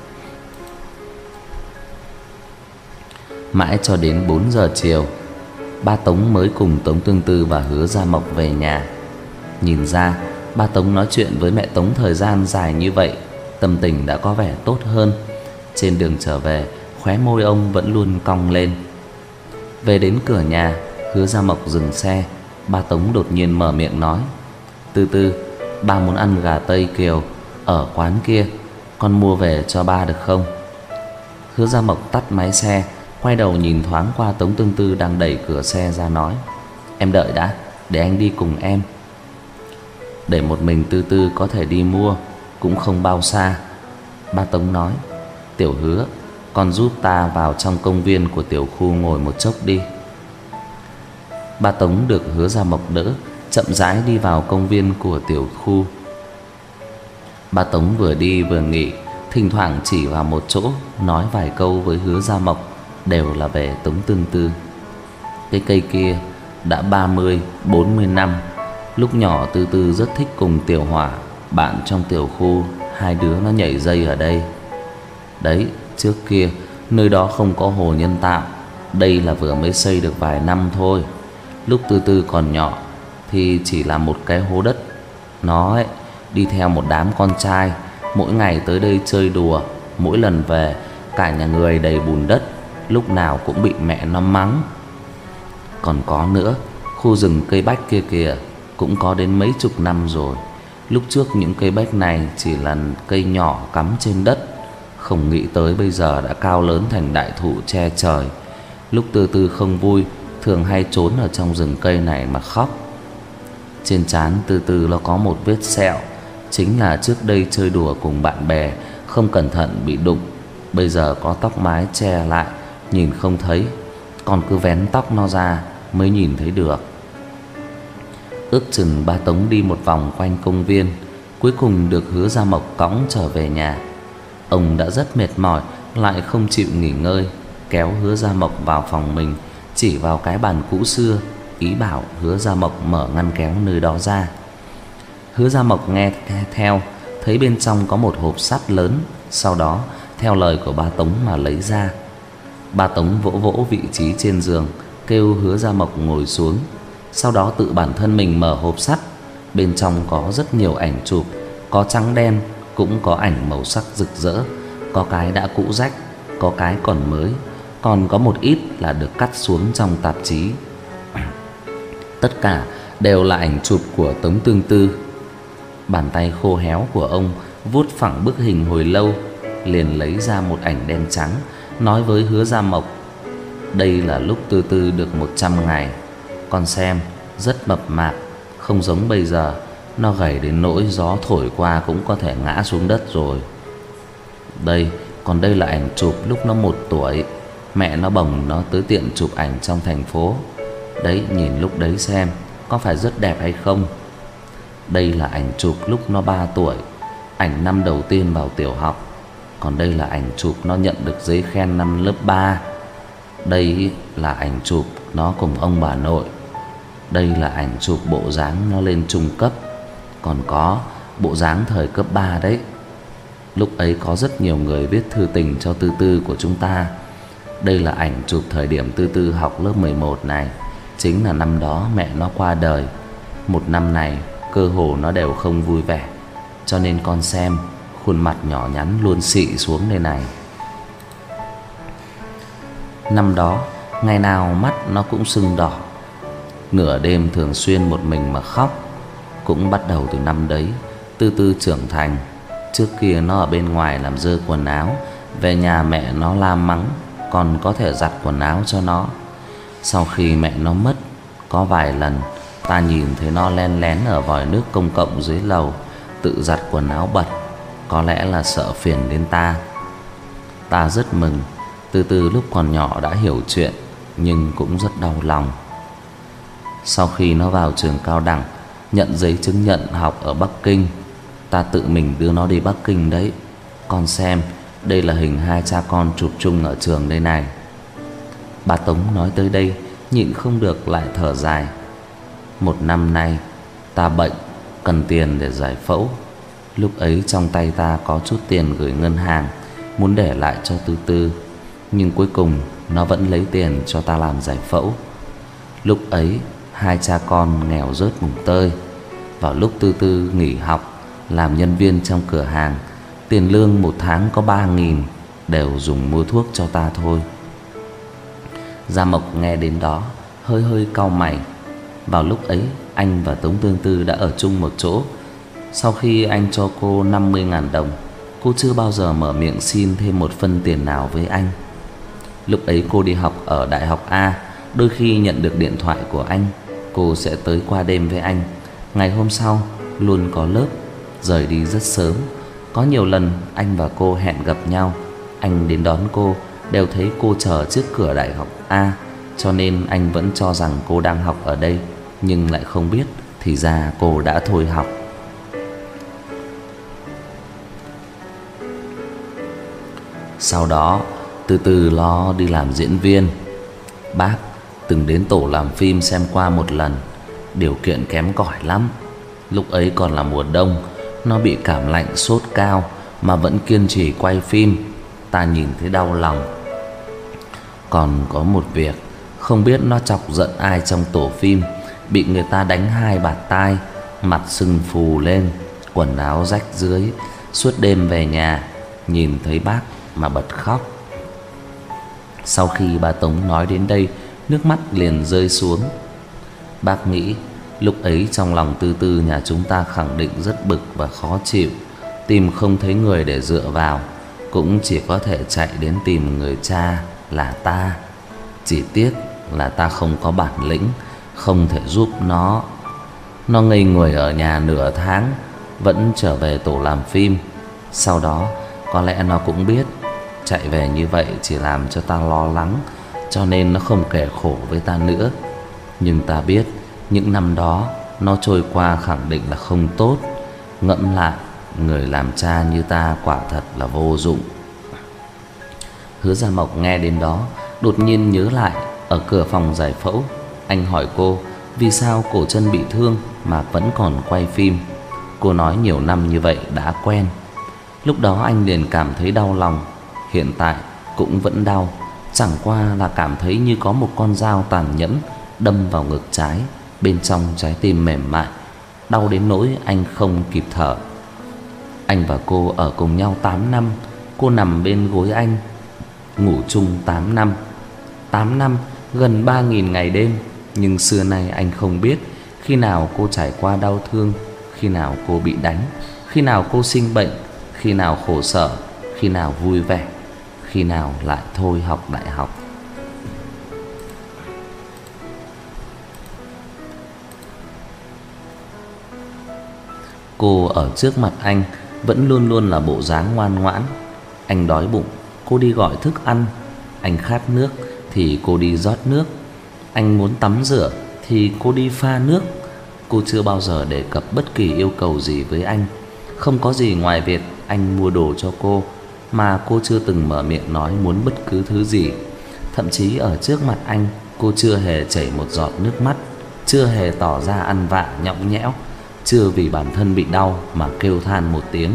Mãi cho đến bốn giờ chiều, ba Tống mới cùng Tống Tương Tư và Hứa Gia Mộc về nhà. Nhìn ra ba Tống nói chuyện với mẹ Tống thời gian dài như vậy, tâm tình đã có vẻ tốt hơn. Trên đường trở về, khóe môi ông vẫn luôn cong lên. Về đến cửa nhà, Hứa Gia Mộc dừng xe, ba Tống đột nhiên mở miệng nói: "Tư Tư, ba muốn ăn gà Tây Kiều ở quán kia, con mua về cho ba được không?" Hứa Gia Mộc tắt máy xe, quay đầu nhìn thoáng qua Tống Tương Tư đang đẩy cửa xe ra nói: "Em đợi đã, để anh đi cùng em." Để một mình Tư Tư có thể đi mua cũng không bao xa, ba Tống nói: "Tiểu Hứa, con giúp ta vào trong công viên của tiểu khu ngồi một chốc đi." Ba Tống được Hứa Gia Mộc đỡ, chậm rãi đi vào công viên của tiểu khu. Ba Tống vừa đi vừa nghỉ, thỉnh thoảng chỉ vào một chỗ nói vài câu với Hứa Gia Mộc, đều là về Tống Tương Tư. Cái cây kia đã ba mươi, bốn mươi năm. Lúc nhỏ Tư Tư rất thích cùng Tiểu Hỏa, bạn trong tiểu khu, hai đứa nó nhảy dây ở đây. Đấy, trước kia nơi đó không có hồ nhân tạo, đây là vừa mới xây được vài năm thôi. Lúc Tư Tư còn nhỏ thì chỉ là một cái hố đất. Nó ấy, đi theo một đám con trai, mỗi ngày tới đây chơi đùa, mỗi lần về cả nhà người đầy bùn đất, lúc nào cũng bị mẹ nó mắng. Còn có nữa, khu rừng cây bách kia kìa, cũng có đến mấy chục năm rồi. Lúc trước những cây bách này chỉ là cây nhỏ cắm trên đất, không nghĩ tới bây giờ đã cao lớn thành đại thụ che trời. Lúc Tư Tư không vui, thường hay trốn ở trong rừng cây này mà khóc. Trên trán Tư Tư nó có một vết sẹo, chính là trước đây chơi đùa cùng bạn bè, không cẩn thận bị đụng. Bây giờ có tóc mái che lại, nhìn không thấy, còn cứ vén tóc nó ra mới nhìn thấy được. Ước chừng ba Tống đi một vòng quanh công viên, cuối cùng được Hứa Gia Mộc cõng trở về nhà. Ông đã rất mệt mỏi, lại không chịu nghỉ ngơi, kéo Hứa Gia Mộc vào phòng mình, chỉ vào cái bàn cũ xưa, ý bảo Hứa Gia Mộc mở ngăn kéo nơi đó ra. Hứa Gia Mộc nghe theo, thấy bên trong có một hộp sắt lớn, sau đó theo lời của ba Tống mà lấy ra. Ba Tống vỗ vỗ vị trí trên giường, kêu Hứa Gia Mộc ngồi xuống, sau đó tự bản thân mình mở hộp sắt. Bên trong có rất nhiều ảnh chụp, có trắng đen, cũng có ảnh màu sắc rực rỡ, có cái đã cũ rách, có cái còn mới, còn có một ít là được cắt xuống trong tạp chí. Tất cả đều là ảnh chụp của Tống Tương Tư. Bàn tay khô héo của ông vuốt phẳng bức hình hồi lâu, liền lấy ra một ảnh đen trắng, nói với Hứa Gia Mộc: "Đây là lúc Tư Tư được một trăm ngày. Con xem, rất mập mạp, không giống bây giờ. Nó gầy đến nỗi gió thổi qua cũng có thể ngã xuống đất rồi. Đây, còn đây là ảnh chụp lúc nó một tuổi. Mẹ nó bồng nó tới tiệm chụp ảnh trong thành phố. Đấy, nhìn lúc đấy xem có phải rất đẹp hay không. Đây là ảnh chụp lúc nó ba tuổi, ảnh năm đầu tiên vào tiểu học. Còn đây là ảnh chụp nó nhận được giấy khen năm lớp ba. Đây là ảnh chụp nó cùng ông bà nội. Đây là ảnh chụp bộ dáng nó lên trung cấp. Còn có bộ dáng thời cấp ba đấy. Lúc ấy có rất nhiều người viết thư tình cho Tư Tư của chúng ta. Đây là ảnh chụp thời điểm Tư Tư học lớp mười một này. Chính là năm đó mẹ nó qua đời. Một năm này cơ hồ nó đều không vui vẻ, cho nên con xem khuôn mặt nhỏ nhắn luôn xị xuống đây này. Năm đó ngày nào mắt nó cũng sưng đỏ, nửa đêm thường xuyên một mình mà khóc. Cũng bắt đầu từ năm đấy Tư Tư trưởng thành. Trước kia nó ở bên ngoài làm dơ quần áo, về nhà mẹ nó la mắng, còn có thể giặt quần áo cho nó. Sau khi mẹ nó mất, có vài lần ta nhìn thấy nó len lén ở vòi nước công cộng dưới lầu tự giặt quần áo bẩn. Có lẽ là sợ phiền đến ta. Ta rất mừng Tư Tư lúc còn nhỏ đã hiểu chuyện, nhưng cũng rất đau lòng. Sau khi nó vào trường cao đẳng, nhận giấy chứng nhận học ở Bắc Kinh, ta tự mình đưa nó đi Bắc Kinh đấy. Con xem, đây là hình hai cha con chụp chung ở trường đây này. Bà Tống nói tới đây nhịn không được lại thở dài. Một năm nay ta bệnh, cần tiền để giải phẫu. Lúc ấy trong tay ta có chút tiền gửi ngân hàng, muốn để lại cho Tư Tư, nhưng cuối cùng nó vẫn lấy tiền cho ta làm giải phẫu. Lúc ấy hai cha con nghèo rớt mùng tơi. Vào lúc Tư Tư nghỉ học làm nhân viên trong cửa hàng, tiền lương một tháng có ba nghìn, đều dùng mua thuốc cho ta thôi. Gia Mộc nghe đến đó hơi hơi cau mày. Vào lúc ấy anh và Tống Tương Tư đã ở chung một chỗ. Sau khi anh cho cô năm mươi ngàn đồng, cô chưa bao giờ mở miệng xin thêm một phân tiền nào với anh. Lúc ấy cô đi học ở Đại học A, đôi khi nhận được điện thoại của anh, cô sẽ tới qua đêm với anh. Ngày hôm sau luôn có lớp, rời đi rất sớm. Có nhiều lần anh và cô hẹn gặp nhau, anh đến đón cô đều thấy cô chờ trước cửa Đại học A, cho nên anh vẫn cho rằng cô đang học ở đây, nhưng lại không biết thì ra cô đã thôi học. Sau đó từ từ lo đi làm diễn viên. Bác từng đến tổ làm phim xem qua một lần. Điều kiện kém cỏi lắm. Lúc ấy còn là mùa đông, nó bị cảm lạnh sốt cao mà vẫn kiên trì quay phim. Ta nhìn thấy đau lòng. Còn có một việc, không biết nó chọc giận ai trong tổ phim, bị người ta đánh hai bạt tai, mặt sưng phù lên, quần áo rách rưới. Suốt đêm về nhà nhìn thấy bác mà bật khóc. Sau khi bà Tống nói đến đây, nước mắt liền rơi xuống. Bác nghĩ lúc ấy trong lòng Tư Tư nhà chúng ta khẳng định rất bực và khó chịu, tìm không thấy người để dựa vào, cũng chỉ có thể chạy đến tìm người cha là ta. Chỉ tiếc là ta không có bản lĩnh, không thể giúp nó. Nó ngây người ở nhà nửa tháng, vẫn trở về tổ làm phim. Sau đó có lẽ nó cũng biết chạy về như vậy chỉ làm cho ta lo lắng, cho nên nó không kể khổ với ta nữa. Nhưng ta biết những năm đó nó trôi qua khẳng định là không tốt. Ngẫm lại, người làm cha như ta quả thật là vô dụng. Hứa Gia Mộc nghe đến đó đột nhiên nhớ lại, ở cửa phòng giải phẫu, anh hỏi cô vì sao cổ chân bị thương mà vẫn còn quay phim. Cô nói nhiều năm như vậy đã quen. Lúc đó anh liền cảm thấy đau lòng. Hiện tại cũng vẫn đau, chẳng qua là cảm thấy như có một con dao tàn nhẫn đâm vào ngực trái, bên trong trái tim mềm mại, đau đến nỗi anh không kịp thở. Anh và cô ở cùng nhau tám năm, cô nằm bên gối anh, ngủ chung tám năm. Tám năm, gần ba nghìn ngày đêm, nhưng xưa nay anh không biết khi nào cô trải qua đau thương, khi nào cô bị đánh, khi nào cô sinh bệnh, khi nào khổ sở, khi nào vui vẻ, khi nào lại thôi học đại học. Cô ở trước mặt anh vẫn luôn luôn là bộ dáng ngoan ngoãn. Anh đói bụng, cô đi gọi thức ăn. Anh khát nước thì cô đi rót nước. Anh muốn tắm rửa thì cô đi pha nước. Cô chưa bao giờ đề cập bất kỳ yêu cầu gì với anh. Không có gì ngoài việc anh mua đồ cho cô, mà cô chưa từng mở miệng nói muốn bất cứ thứ gì. Thậm chí ở trước mặt anh, cô chưa hề chảy một giọt nước mắt, chưa hề tỏ ra ăn vạ nhõng nhẽo, chưa vì bản thân bị đau mà kêu than một tiếng.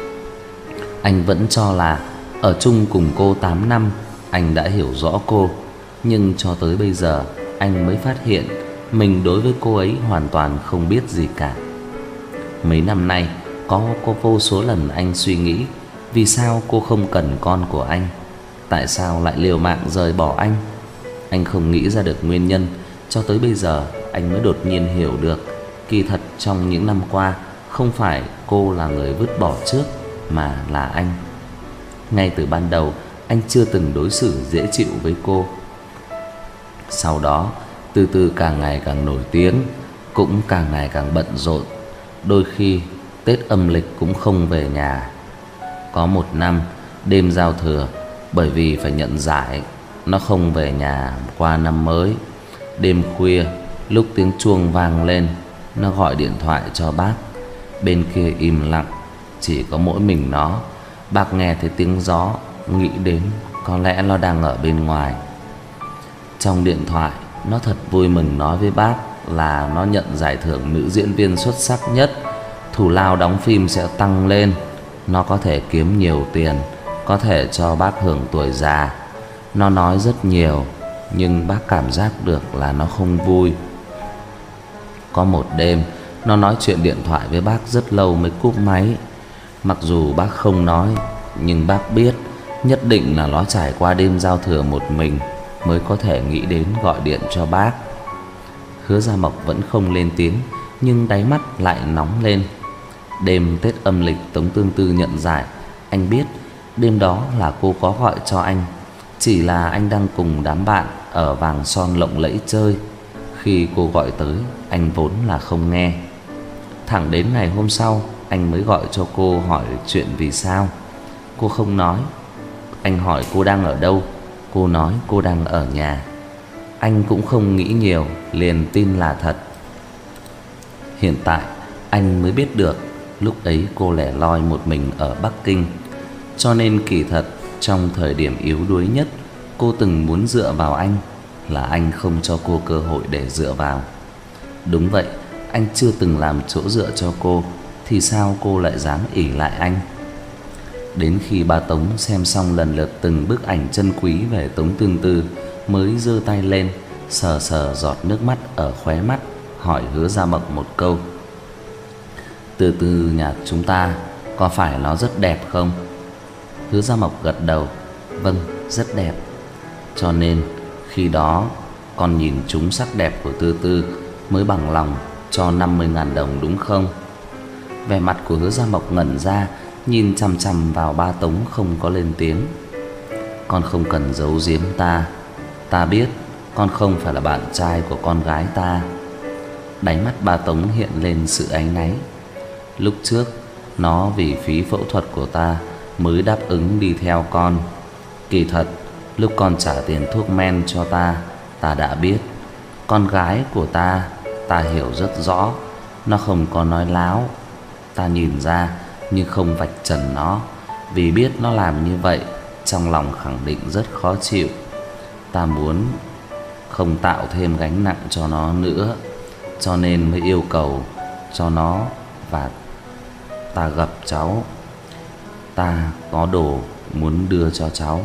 Anh vẫn cho là ở chung cùng cô tám năm, anh đã hiểu rõ cô. Nhưng cho tới bây giờ, anh mới phát hiện mình đối với cô ấy hoàn toàn không biết gì cả. Mấy năm nay, có có vô số lần anh suy nghĩ vì sao cô không cần con của anh, tại sao lại liều mạng rời bỏ anh. Anh không nghĩ ra được nguyên nhân. Cho tới bây giờ anh mới đột nhiên hiểu được, kỳ thật trong những năm qua không phải cô là người vứt bỏ trước, mà là anh. Ngay từ ban đầu anh chưa từng đối xử dễ chịu với cô. Sau đó từ từ càng ngày càng nổi tiếng, cũng càng ngày càng bận rộn. Đôi khi Tết âm lịch cũng không về nhà. Có một năm đêm giao thừa, bởi vì phải nhận giải, nó không về nhà qua năm mới. Đêm khuya, lúc tiếng chuông vang lên, nó gọi điện thoại cho bác. Bên kia im lặng, chỉ có mỗi mình nó. Bác nghe thấy tiếng gió, nghĩ đến có lẽ nó đang ở bên ngoài. Trong điện thoại, nó thật vui mừng nói với bác là nó nhận giải thưởng nữ diễn viên xuất sắc nhất, thù lao đóng phim sẽ tăng lên, nó có thể kiếm nhiều tiền, có thể cho bác hưởng tuổi già. Nó nói rất nhiều, nhưng bác cảm giác được là nó không vui. Có một đêm, nó nói chuyện điện thoại với bác rất lâu mới cúp máy. Mặc dù bác không nói, nhưng bác biết nhất định là nó trải qua đêm giao thừa một mình mới có thể nghĩ đến gọi điện cho bác. Hứa Gia Mộc vẫn không lên tiếng, nhưng đáy mắt lại nóng lên. Đêm Tết âm lịch Tống Tương Tư nhận giải, anh biết đêm đó là cô có gọi cho anh. Chỉ là anh đang cùng đám bạn ở Vàng Son lộng lẫy chơi. Khi cô gọi tới, anh vốn là không nghe. Thẳng đến ngày hôm sau, anh mới gọi cho cô hỏi chuyện vì sao. Cô không nói. Anh hỏi cô đang ở đâu, cô nói cô đang ở nhà. Anh cũng không nghĩ nhiều, liền tin là thật. Hiện tại anh mới biết được lúc ấy cô lẻ loi một mình ở Bắc Kinh. Cho nên kỳ thật trong thời điểm yếu đuối nhất, cô từng muốn dựa vào anh, là anh không cho cô cơ hội để dựa vào. Đúng vậy, anh chưa từng làm chỗ dựa cho cô, thì sao cô lại dám ỷ lại anh? Đến khi ba Tống xem xong lần lượt từng bức ảnh chân quý về Tống Tương Tư, mới giơ tay lên sờ sờ giọt nước mắt ở khóe mắt, hỏi Hứa Gia Mộc một câu: Tư Tư nhà chúng ta có phải nó rất đẹp không? Hứa Gia Mộc gật đầu: Vâng, rất đẹp. Cho nên khi đó con nhìn trúng sắc đẹp của Tư Tư mới bằng lòng cho năm mươi ngàn đồng đúng không? Vẻ mặt của Hứa Gia Mộc ngẩn ra, nhìn chằm chằm vào ba Tống không có lên tiếng. Con không cần giấu giếm ta, ta biết con không phải là bạn trai của con gái ta. Đáy mắt ba Tống hiện lên sự áy náy. Lúc trước nó vì phí phẫu thuật của ta mới đáp ứng đi theo con. Kỳ thật lúc con trả tiền thuốc men cho ta, ta đã biết con gái của ta, ta hiểu rất rõ. Nó không có nói láo. Ta nhìn ra nhưng không vạch trần nó, vì biết nó làm như vậy trong lòng khẳng định rất khó chịu. Ta muốn không tạo thêm gánh nặng cho nó nữa, cho nên mới yêu cầu cho nó và ta gặp cháu. Ta có đồ muốn đưa cho cháu.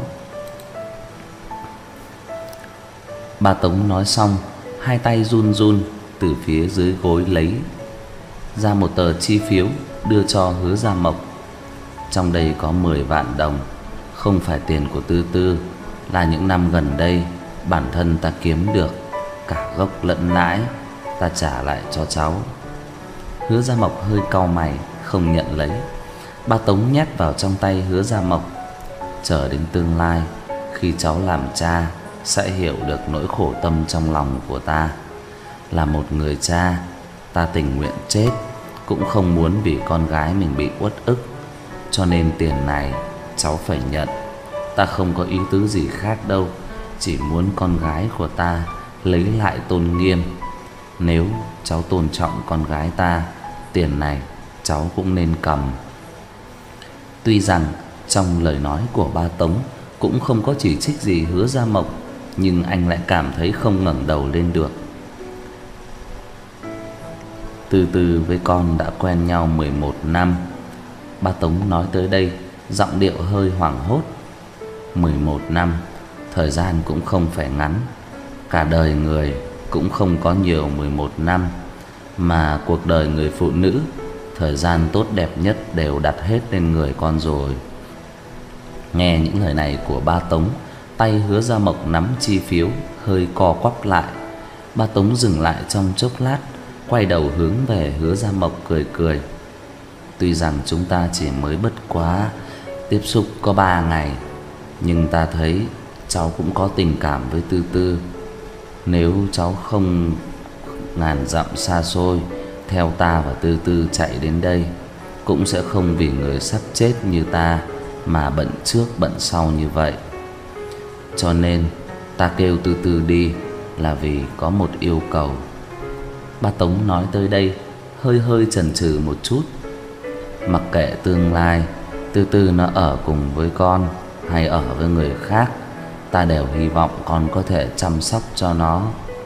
Ba Tống nói xong, hai tay run run từ phía dưới gối lấy ra một tờ chi phiếu đưa cho Hứa Gia Mộc. Trong đây có mười vạn đồng, không phải tiền của Tư Tư, là những năm gần đây bản thân ta kiếm được, cả gốc lẫn lãi, ta trả lại cho cháu. Hứa Gia Mộc hơi cau mày, không nhận lấy. Ba Tống nhét vào trong tay Hứa Gia Mộc: Chờ đến tương lai, khi cháu làm cha sẽ hiểu được nỗi khổ tâm trong lòng của ta. Là một người cha, ta tình nguyện chết cũng không muốn vì con gái mình bị uất ức, cho nên tiền này cháu phải nhận. Ta không có ý tứ gì khác đâu, chỉ muốn con gái của ta lấy lại tôn nghiêm. Nếu cháu tôn trọng con gái ta, tiền này cháu cũng nên cầm. Tuy rằng trong lời nói của ba Tống cũng không có chỉ trích gì Hứa Gia Mộc, nhưng anh lại cảm thấy không ngẩng đầu lên được. Từ từ với con đã quen nhau mười một năm. Ba Tống nói tới đây, giọng điệu hơi hoảng hốt. Mười một năm, thời gian cũng không phải ngắn. Cả đời người cũng không có nhiều mười một năm, mà cuộc đời người phụ nữ, thời gian tốt đẹp nhất đều đặt hết lên người con rồi. Nghe những lời này của ba Tống, tay Hứa Gia Mộc nắm chi phiếu hơi co quắp lại. Ba Tống dừng lại trong chốc lát, quay đầu hướng về Hứa Gia Mộc cười cười. Tuy rằng chúng ta chỉ mới bất quá tiếp xúc có ba ngày, nhưng ta thấy cháu cũng có tình cảm với Tư Tư. Nếu cháu không ngàn dặm xa xôi theo ta và Tư Tư chạy đến đây, cũng sẽ không vì người sắp chết như ta mà bận trước bận sau như vậy. Cho nên ta kêu Tư Tư đi là vì có một yêu cầu. Ba Tống nói tới đây hơi hơi chần chừ một chút. Mặc kệ tương lai Tư Tư nó ở cùng với con hay ở với người khác, ta đều hy vọng con có thể chăm sóc cho nó.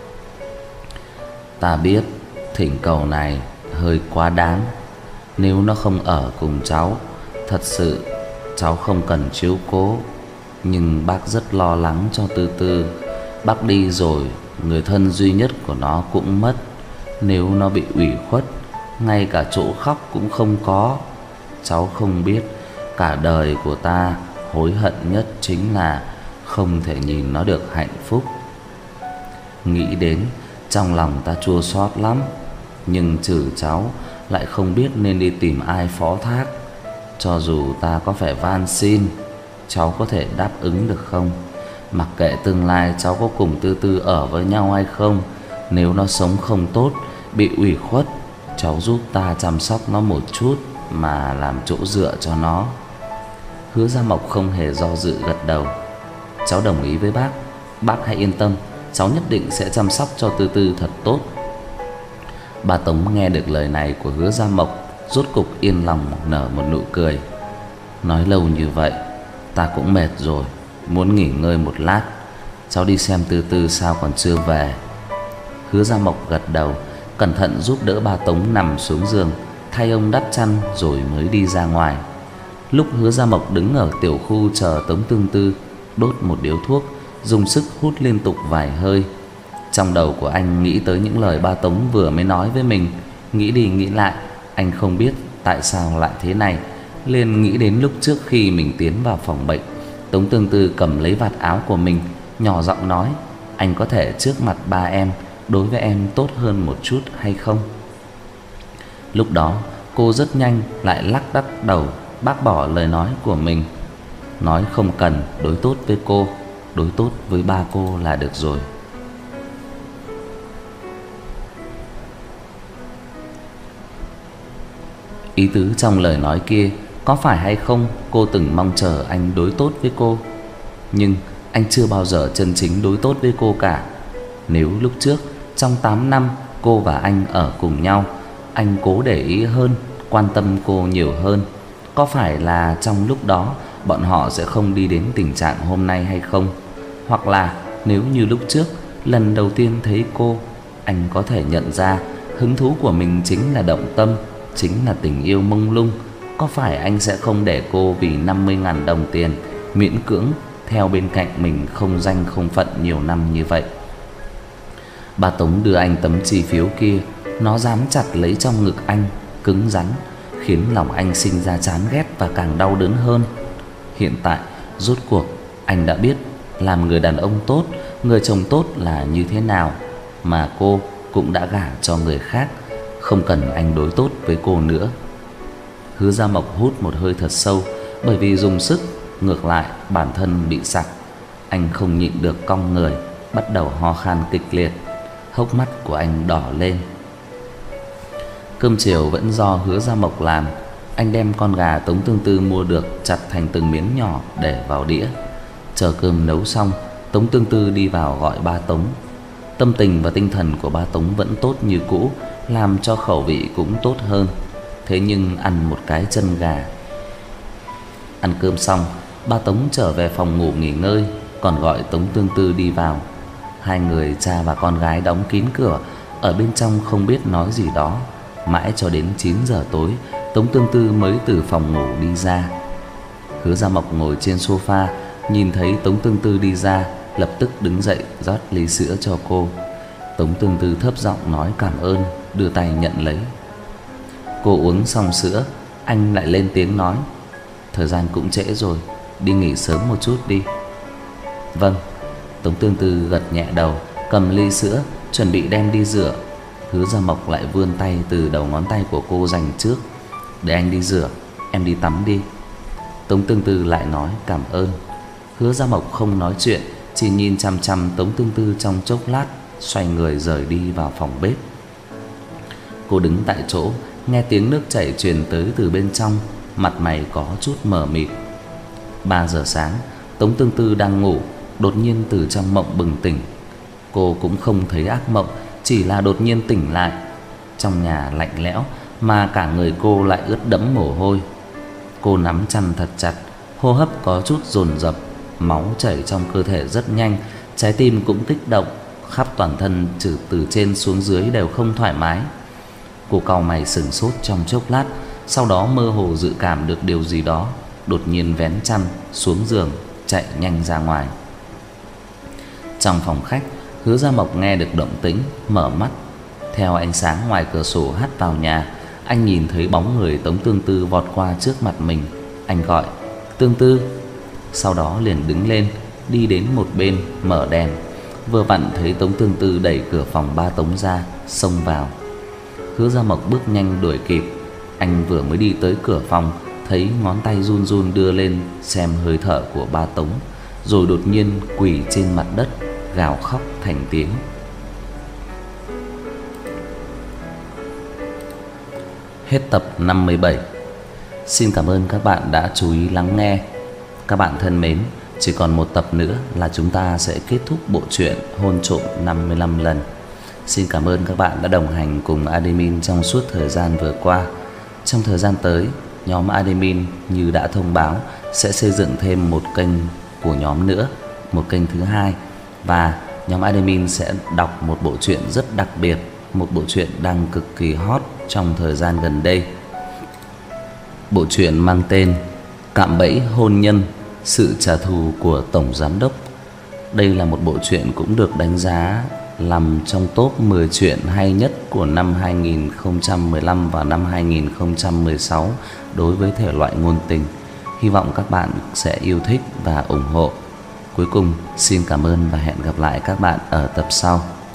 Ta biết thỉnh cầu này hơi quá đáng. Nếu nó không ở cùng cháu, thật sự cháu không cần chiếu cố. Nhưng bác rất lo lắng cho Tư Tư. Bác đi rồi, người thân duy nhất của nó cũng mất. Nếu nó bị ủy khuất, ngay cả chỗ khóc cũng không có. Cháu không biết, cả đời của ta hối hận nhất chính là không thể nhìn nó được hạnh phúc. Nghĩ đến, trong lòng ta chua xót lắm. Nhưng trừ cháu lại không biết nên đi tìm ai phó thác. Cho dù ta có phải van xin, cháu có thể đáp ứng được không? Mặc kệ tương lai cháu có cùng Tư Tư ở với nhau hay không, nếu nó sống không tốt, bị ủy khuất, cháu giúp ta chăm sóc nó một chút mà làm chỗ dựa cho nó. Hứa Gia Mộc không hề do dự gật đầu. Cháu đồng ý với bác. Bác hãy yên tâm, cháu nhất định sẽ chăm sóc cho Tư Tư thật tốt. Ba Tống nghe được lời này của Hứa Gia Mộc, rốt cục yên lòng nở một nụ cười. Nói lâu như vậy, ta cũng mệt rồi, muốn nghỉ ngơi một lát. Cháu đi xem Tư Tư sao còn chưa về. Hứa Gia Mộc gật đầu, cẩn thận giúp đỡ ba Tống nằm xuống giường, thay ông đắp chăn rồi mới đi ra ngoài. Lúc Hứa Gia Mộc đứng ở tiểu khu chờ Tống Tương Tư, đốt một điếu thuốc, dùng sức hút liên tục vài hơi. Trong đầu của anh nghĩ tới những lời ba Tống vừa mới nói với mình. Nghĩ đi nghĩ lại, anh không biết tại sao lại thế này. Liền nghĩ đến lúc trước khi mình tiến vào phòng bệnh, Tống Tương Tư cầm lấy vạt áo của mình, nhỏ giọng nói: anh có thể trước mặt ba em đối với em tốt hơn một chút hay không? Lúc đó cô rất nhanh lại lắc đắc đầu bác bỏ lời nói của mình, nói không cần đối tốt với cô, đối tốt với ba cô là được rồi. Ý tứ trong lời nói kia có phải hay không cô từng mong chờ anh đối tốt với cô, nhưng anh chưa bao giờ chân chính đối tốt với cô cả. Nếu lúc trước trong tám năm cô và anh ở cùng nhau, anh cố để ý hơn, quan tâm cô nhiều hơn, có phải là trong lúc đó bọn họ sẽ không đi đến tình trạng hôm nay hay không? Hoặc là nếu như lúc trước lần đầu tiên thấy cô, anh có thể nhận ra hứng thú của mình chính là động tâm, chính là tình yêu mông lung, có phải anh sẽ không để cô vì năm mươi ngàn đồng tiền miễn cưỡng theo bên cạnh mình không danh không phận nhiều năm như vậy? Bà Tống đưa anh tấm chi phiếu kia, nó dám chặt lấy trong ngực anh, cứng rắn, khiến lòng anh sinh ra chán ghét và càng đau đớn hơn. Hiện tại rốt cuộc anh đã biết làm người đàn ông tốt, người chồng tốt là như thế nào, mà cô cũng đã gả cho người khác, không cần anh đối tốt với cô nữa. Hứa Gia Mộc hút một hơi thật sâu, bởi vì dùng sức, ngược lại bản thân bị sặc. Anh không nhịn được cong người, bắt đầu ho khan kịch liệt, hốc mắt của anh đỏ lên. Cơm chiều vẫn do Hứa Gia Mộc làm. Anh đem con gà Tống Tương Tư mua được chặt thành từng miếng nhỏ để vào đĩa. Chờ cơm nấu xong, Tống Tương Tư đi vào gọi ba Tống. Tâm tình và tinh thần của ba Tống vẫn tốt như cũ, làm cho khẩu vị cũng tốt hơn. Thế nhưng ăn một cái chân gà. Ăn cơm xong, ba Tống trở về phòng ngủ nghỉ ngơi, còn gọi Tống Tương Tư đi vào. Hai người cha và con gái đóng kín cửa, ở bên trong không biết nói gì đó. Mãi cho đến chín giờ tối, Tống Tương Tư mới từ phòng ngủ đi ra. Hứa Gia Mộc ngồi trên sofa, nhìn thấy Tống Tương Tư đi ra, lập tức đứng dậy rót ly sữa cho cô. Tống Tương Tư thấp giọng nói cảm ơn, đưa tay nhận lấy. Cô uống xong sữa, anh lại lên tiếng nói: "Thời gian cũng trễ rồi, đi nghỉ sớm một chút đi." "Vâng." Tống Tương Tư gật nhẹ đầu, cầm ly sữa chuẩn bị đem đi rửa. Hứa Gia Mộc lại vươn tay từ đầu ngón tay của cô giành trước: "Để anh đi rửa, em đi tắm đi." Tống Tương Tư lại nói cảm ơn. Hứa Gia Mộc không nói chuyện, chỉ nhìn chằm chằm Tống Tương Tư trong chốc lát, xoay người rời đi vào phòng bếp. Cô đứng tại chỗ, nghe tiếng nước chảy truyền tới từ bên trong, mặt mày có chút mờ mịt. Ba giờ sáng, Tống Tương Tư đang ngủ, đột nhiên từ trong mộng bừng tỉnh. Cô cũng không thấy ác mộng, chỉ là đột nhiên tỉnh lại. Trong nhà lạnh lẽo mà cả người cô lại ướt đẫm mồ hôi. Cô nắm chăn thật chặt, hô hấp có chút dồn dập, máu chảy trong cơ thể rất nhanh, trái tim cũng kích động, khắp toàn thân trừ từ trên xuống dưới đều không thoải mái. Cô cau mày sững sốt trong chốc lát, sau đó mơ hồ dự cảm được điều gì đó, đột nhiên vén chăn xuống giường, chạy nhanh ra ngoài. Trong phòng khách, Hứa Gia Mộc nghe được động tĩnh, mở mắt. Theo ánh sáng ngoài cửa sổ hắt vào nhà, anh nhìn thấy bóng người Tống Tương Tư vọt qua trước mặt mình. Anh gọi: "Tương Tư." Sau đó liền đứng lên, đi đến một bên, mở đèn. Vừa vặn thấy Tống Tương Tư đẩy cửa phòng ba Tống ra, xông vào. Hứa Gia Mộc bước nhanh đuổi kịp. Anh vừa mới đi tới cửa phòng, thấy ngón tay run run đưa lên xem hơi thở của ba Tống, rồi đột nhiên quỳ trên mặt đất, gào khóc thành tiếng. Hết tập năm mươi bảy. Xin cảm ơn các bạn đã chú ý lắng nghe. Các bạn thân mến, chỉ còn một tập nữa là chúng ta sẽ kết thúc bộ truyện Hôn Trộm năm mươi lăm lần. Xin cảm ơn các bạn đã đồng hành cùng admin trong suốt thời gian vừa qua. Trong thời gian tới, nhóm admin như đã thông báo sẽ xây dựng thêm một kênh của nhóm nữa, một kênh thứ hai, và nhóm admin sẽ đọc một bộ truyện rất đặc biệt, một bộ truyện đang cực kỳ hot trong thời gian gần đây. Bộ truyện mang tên Cạm bẫy hôn nhân, sự trả thù của tổng giám đốc. Đây là một bộ truyện cũng được đánh giá nằm trong top mười truyện hay nhất của năm hai nghìn không trăm mười lăm và năm hai nghìn không trăm mười sáu đối với thể loại ngôn tình. Hy vọng các bạn sẽ yêu thích và ủng hộ. Cuối cùng, xin cảm ơn và hẹn gặp lại các bạn ở tập sau.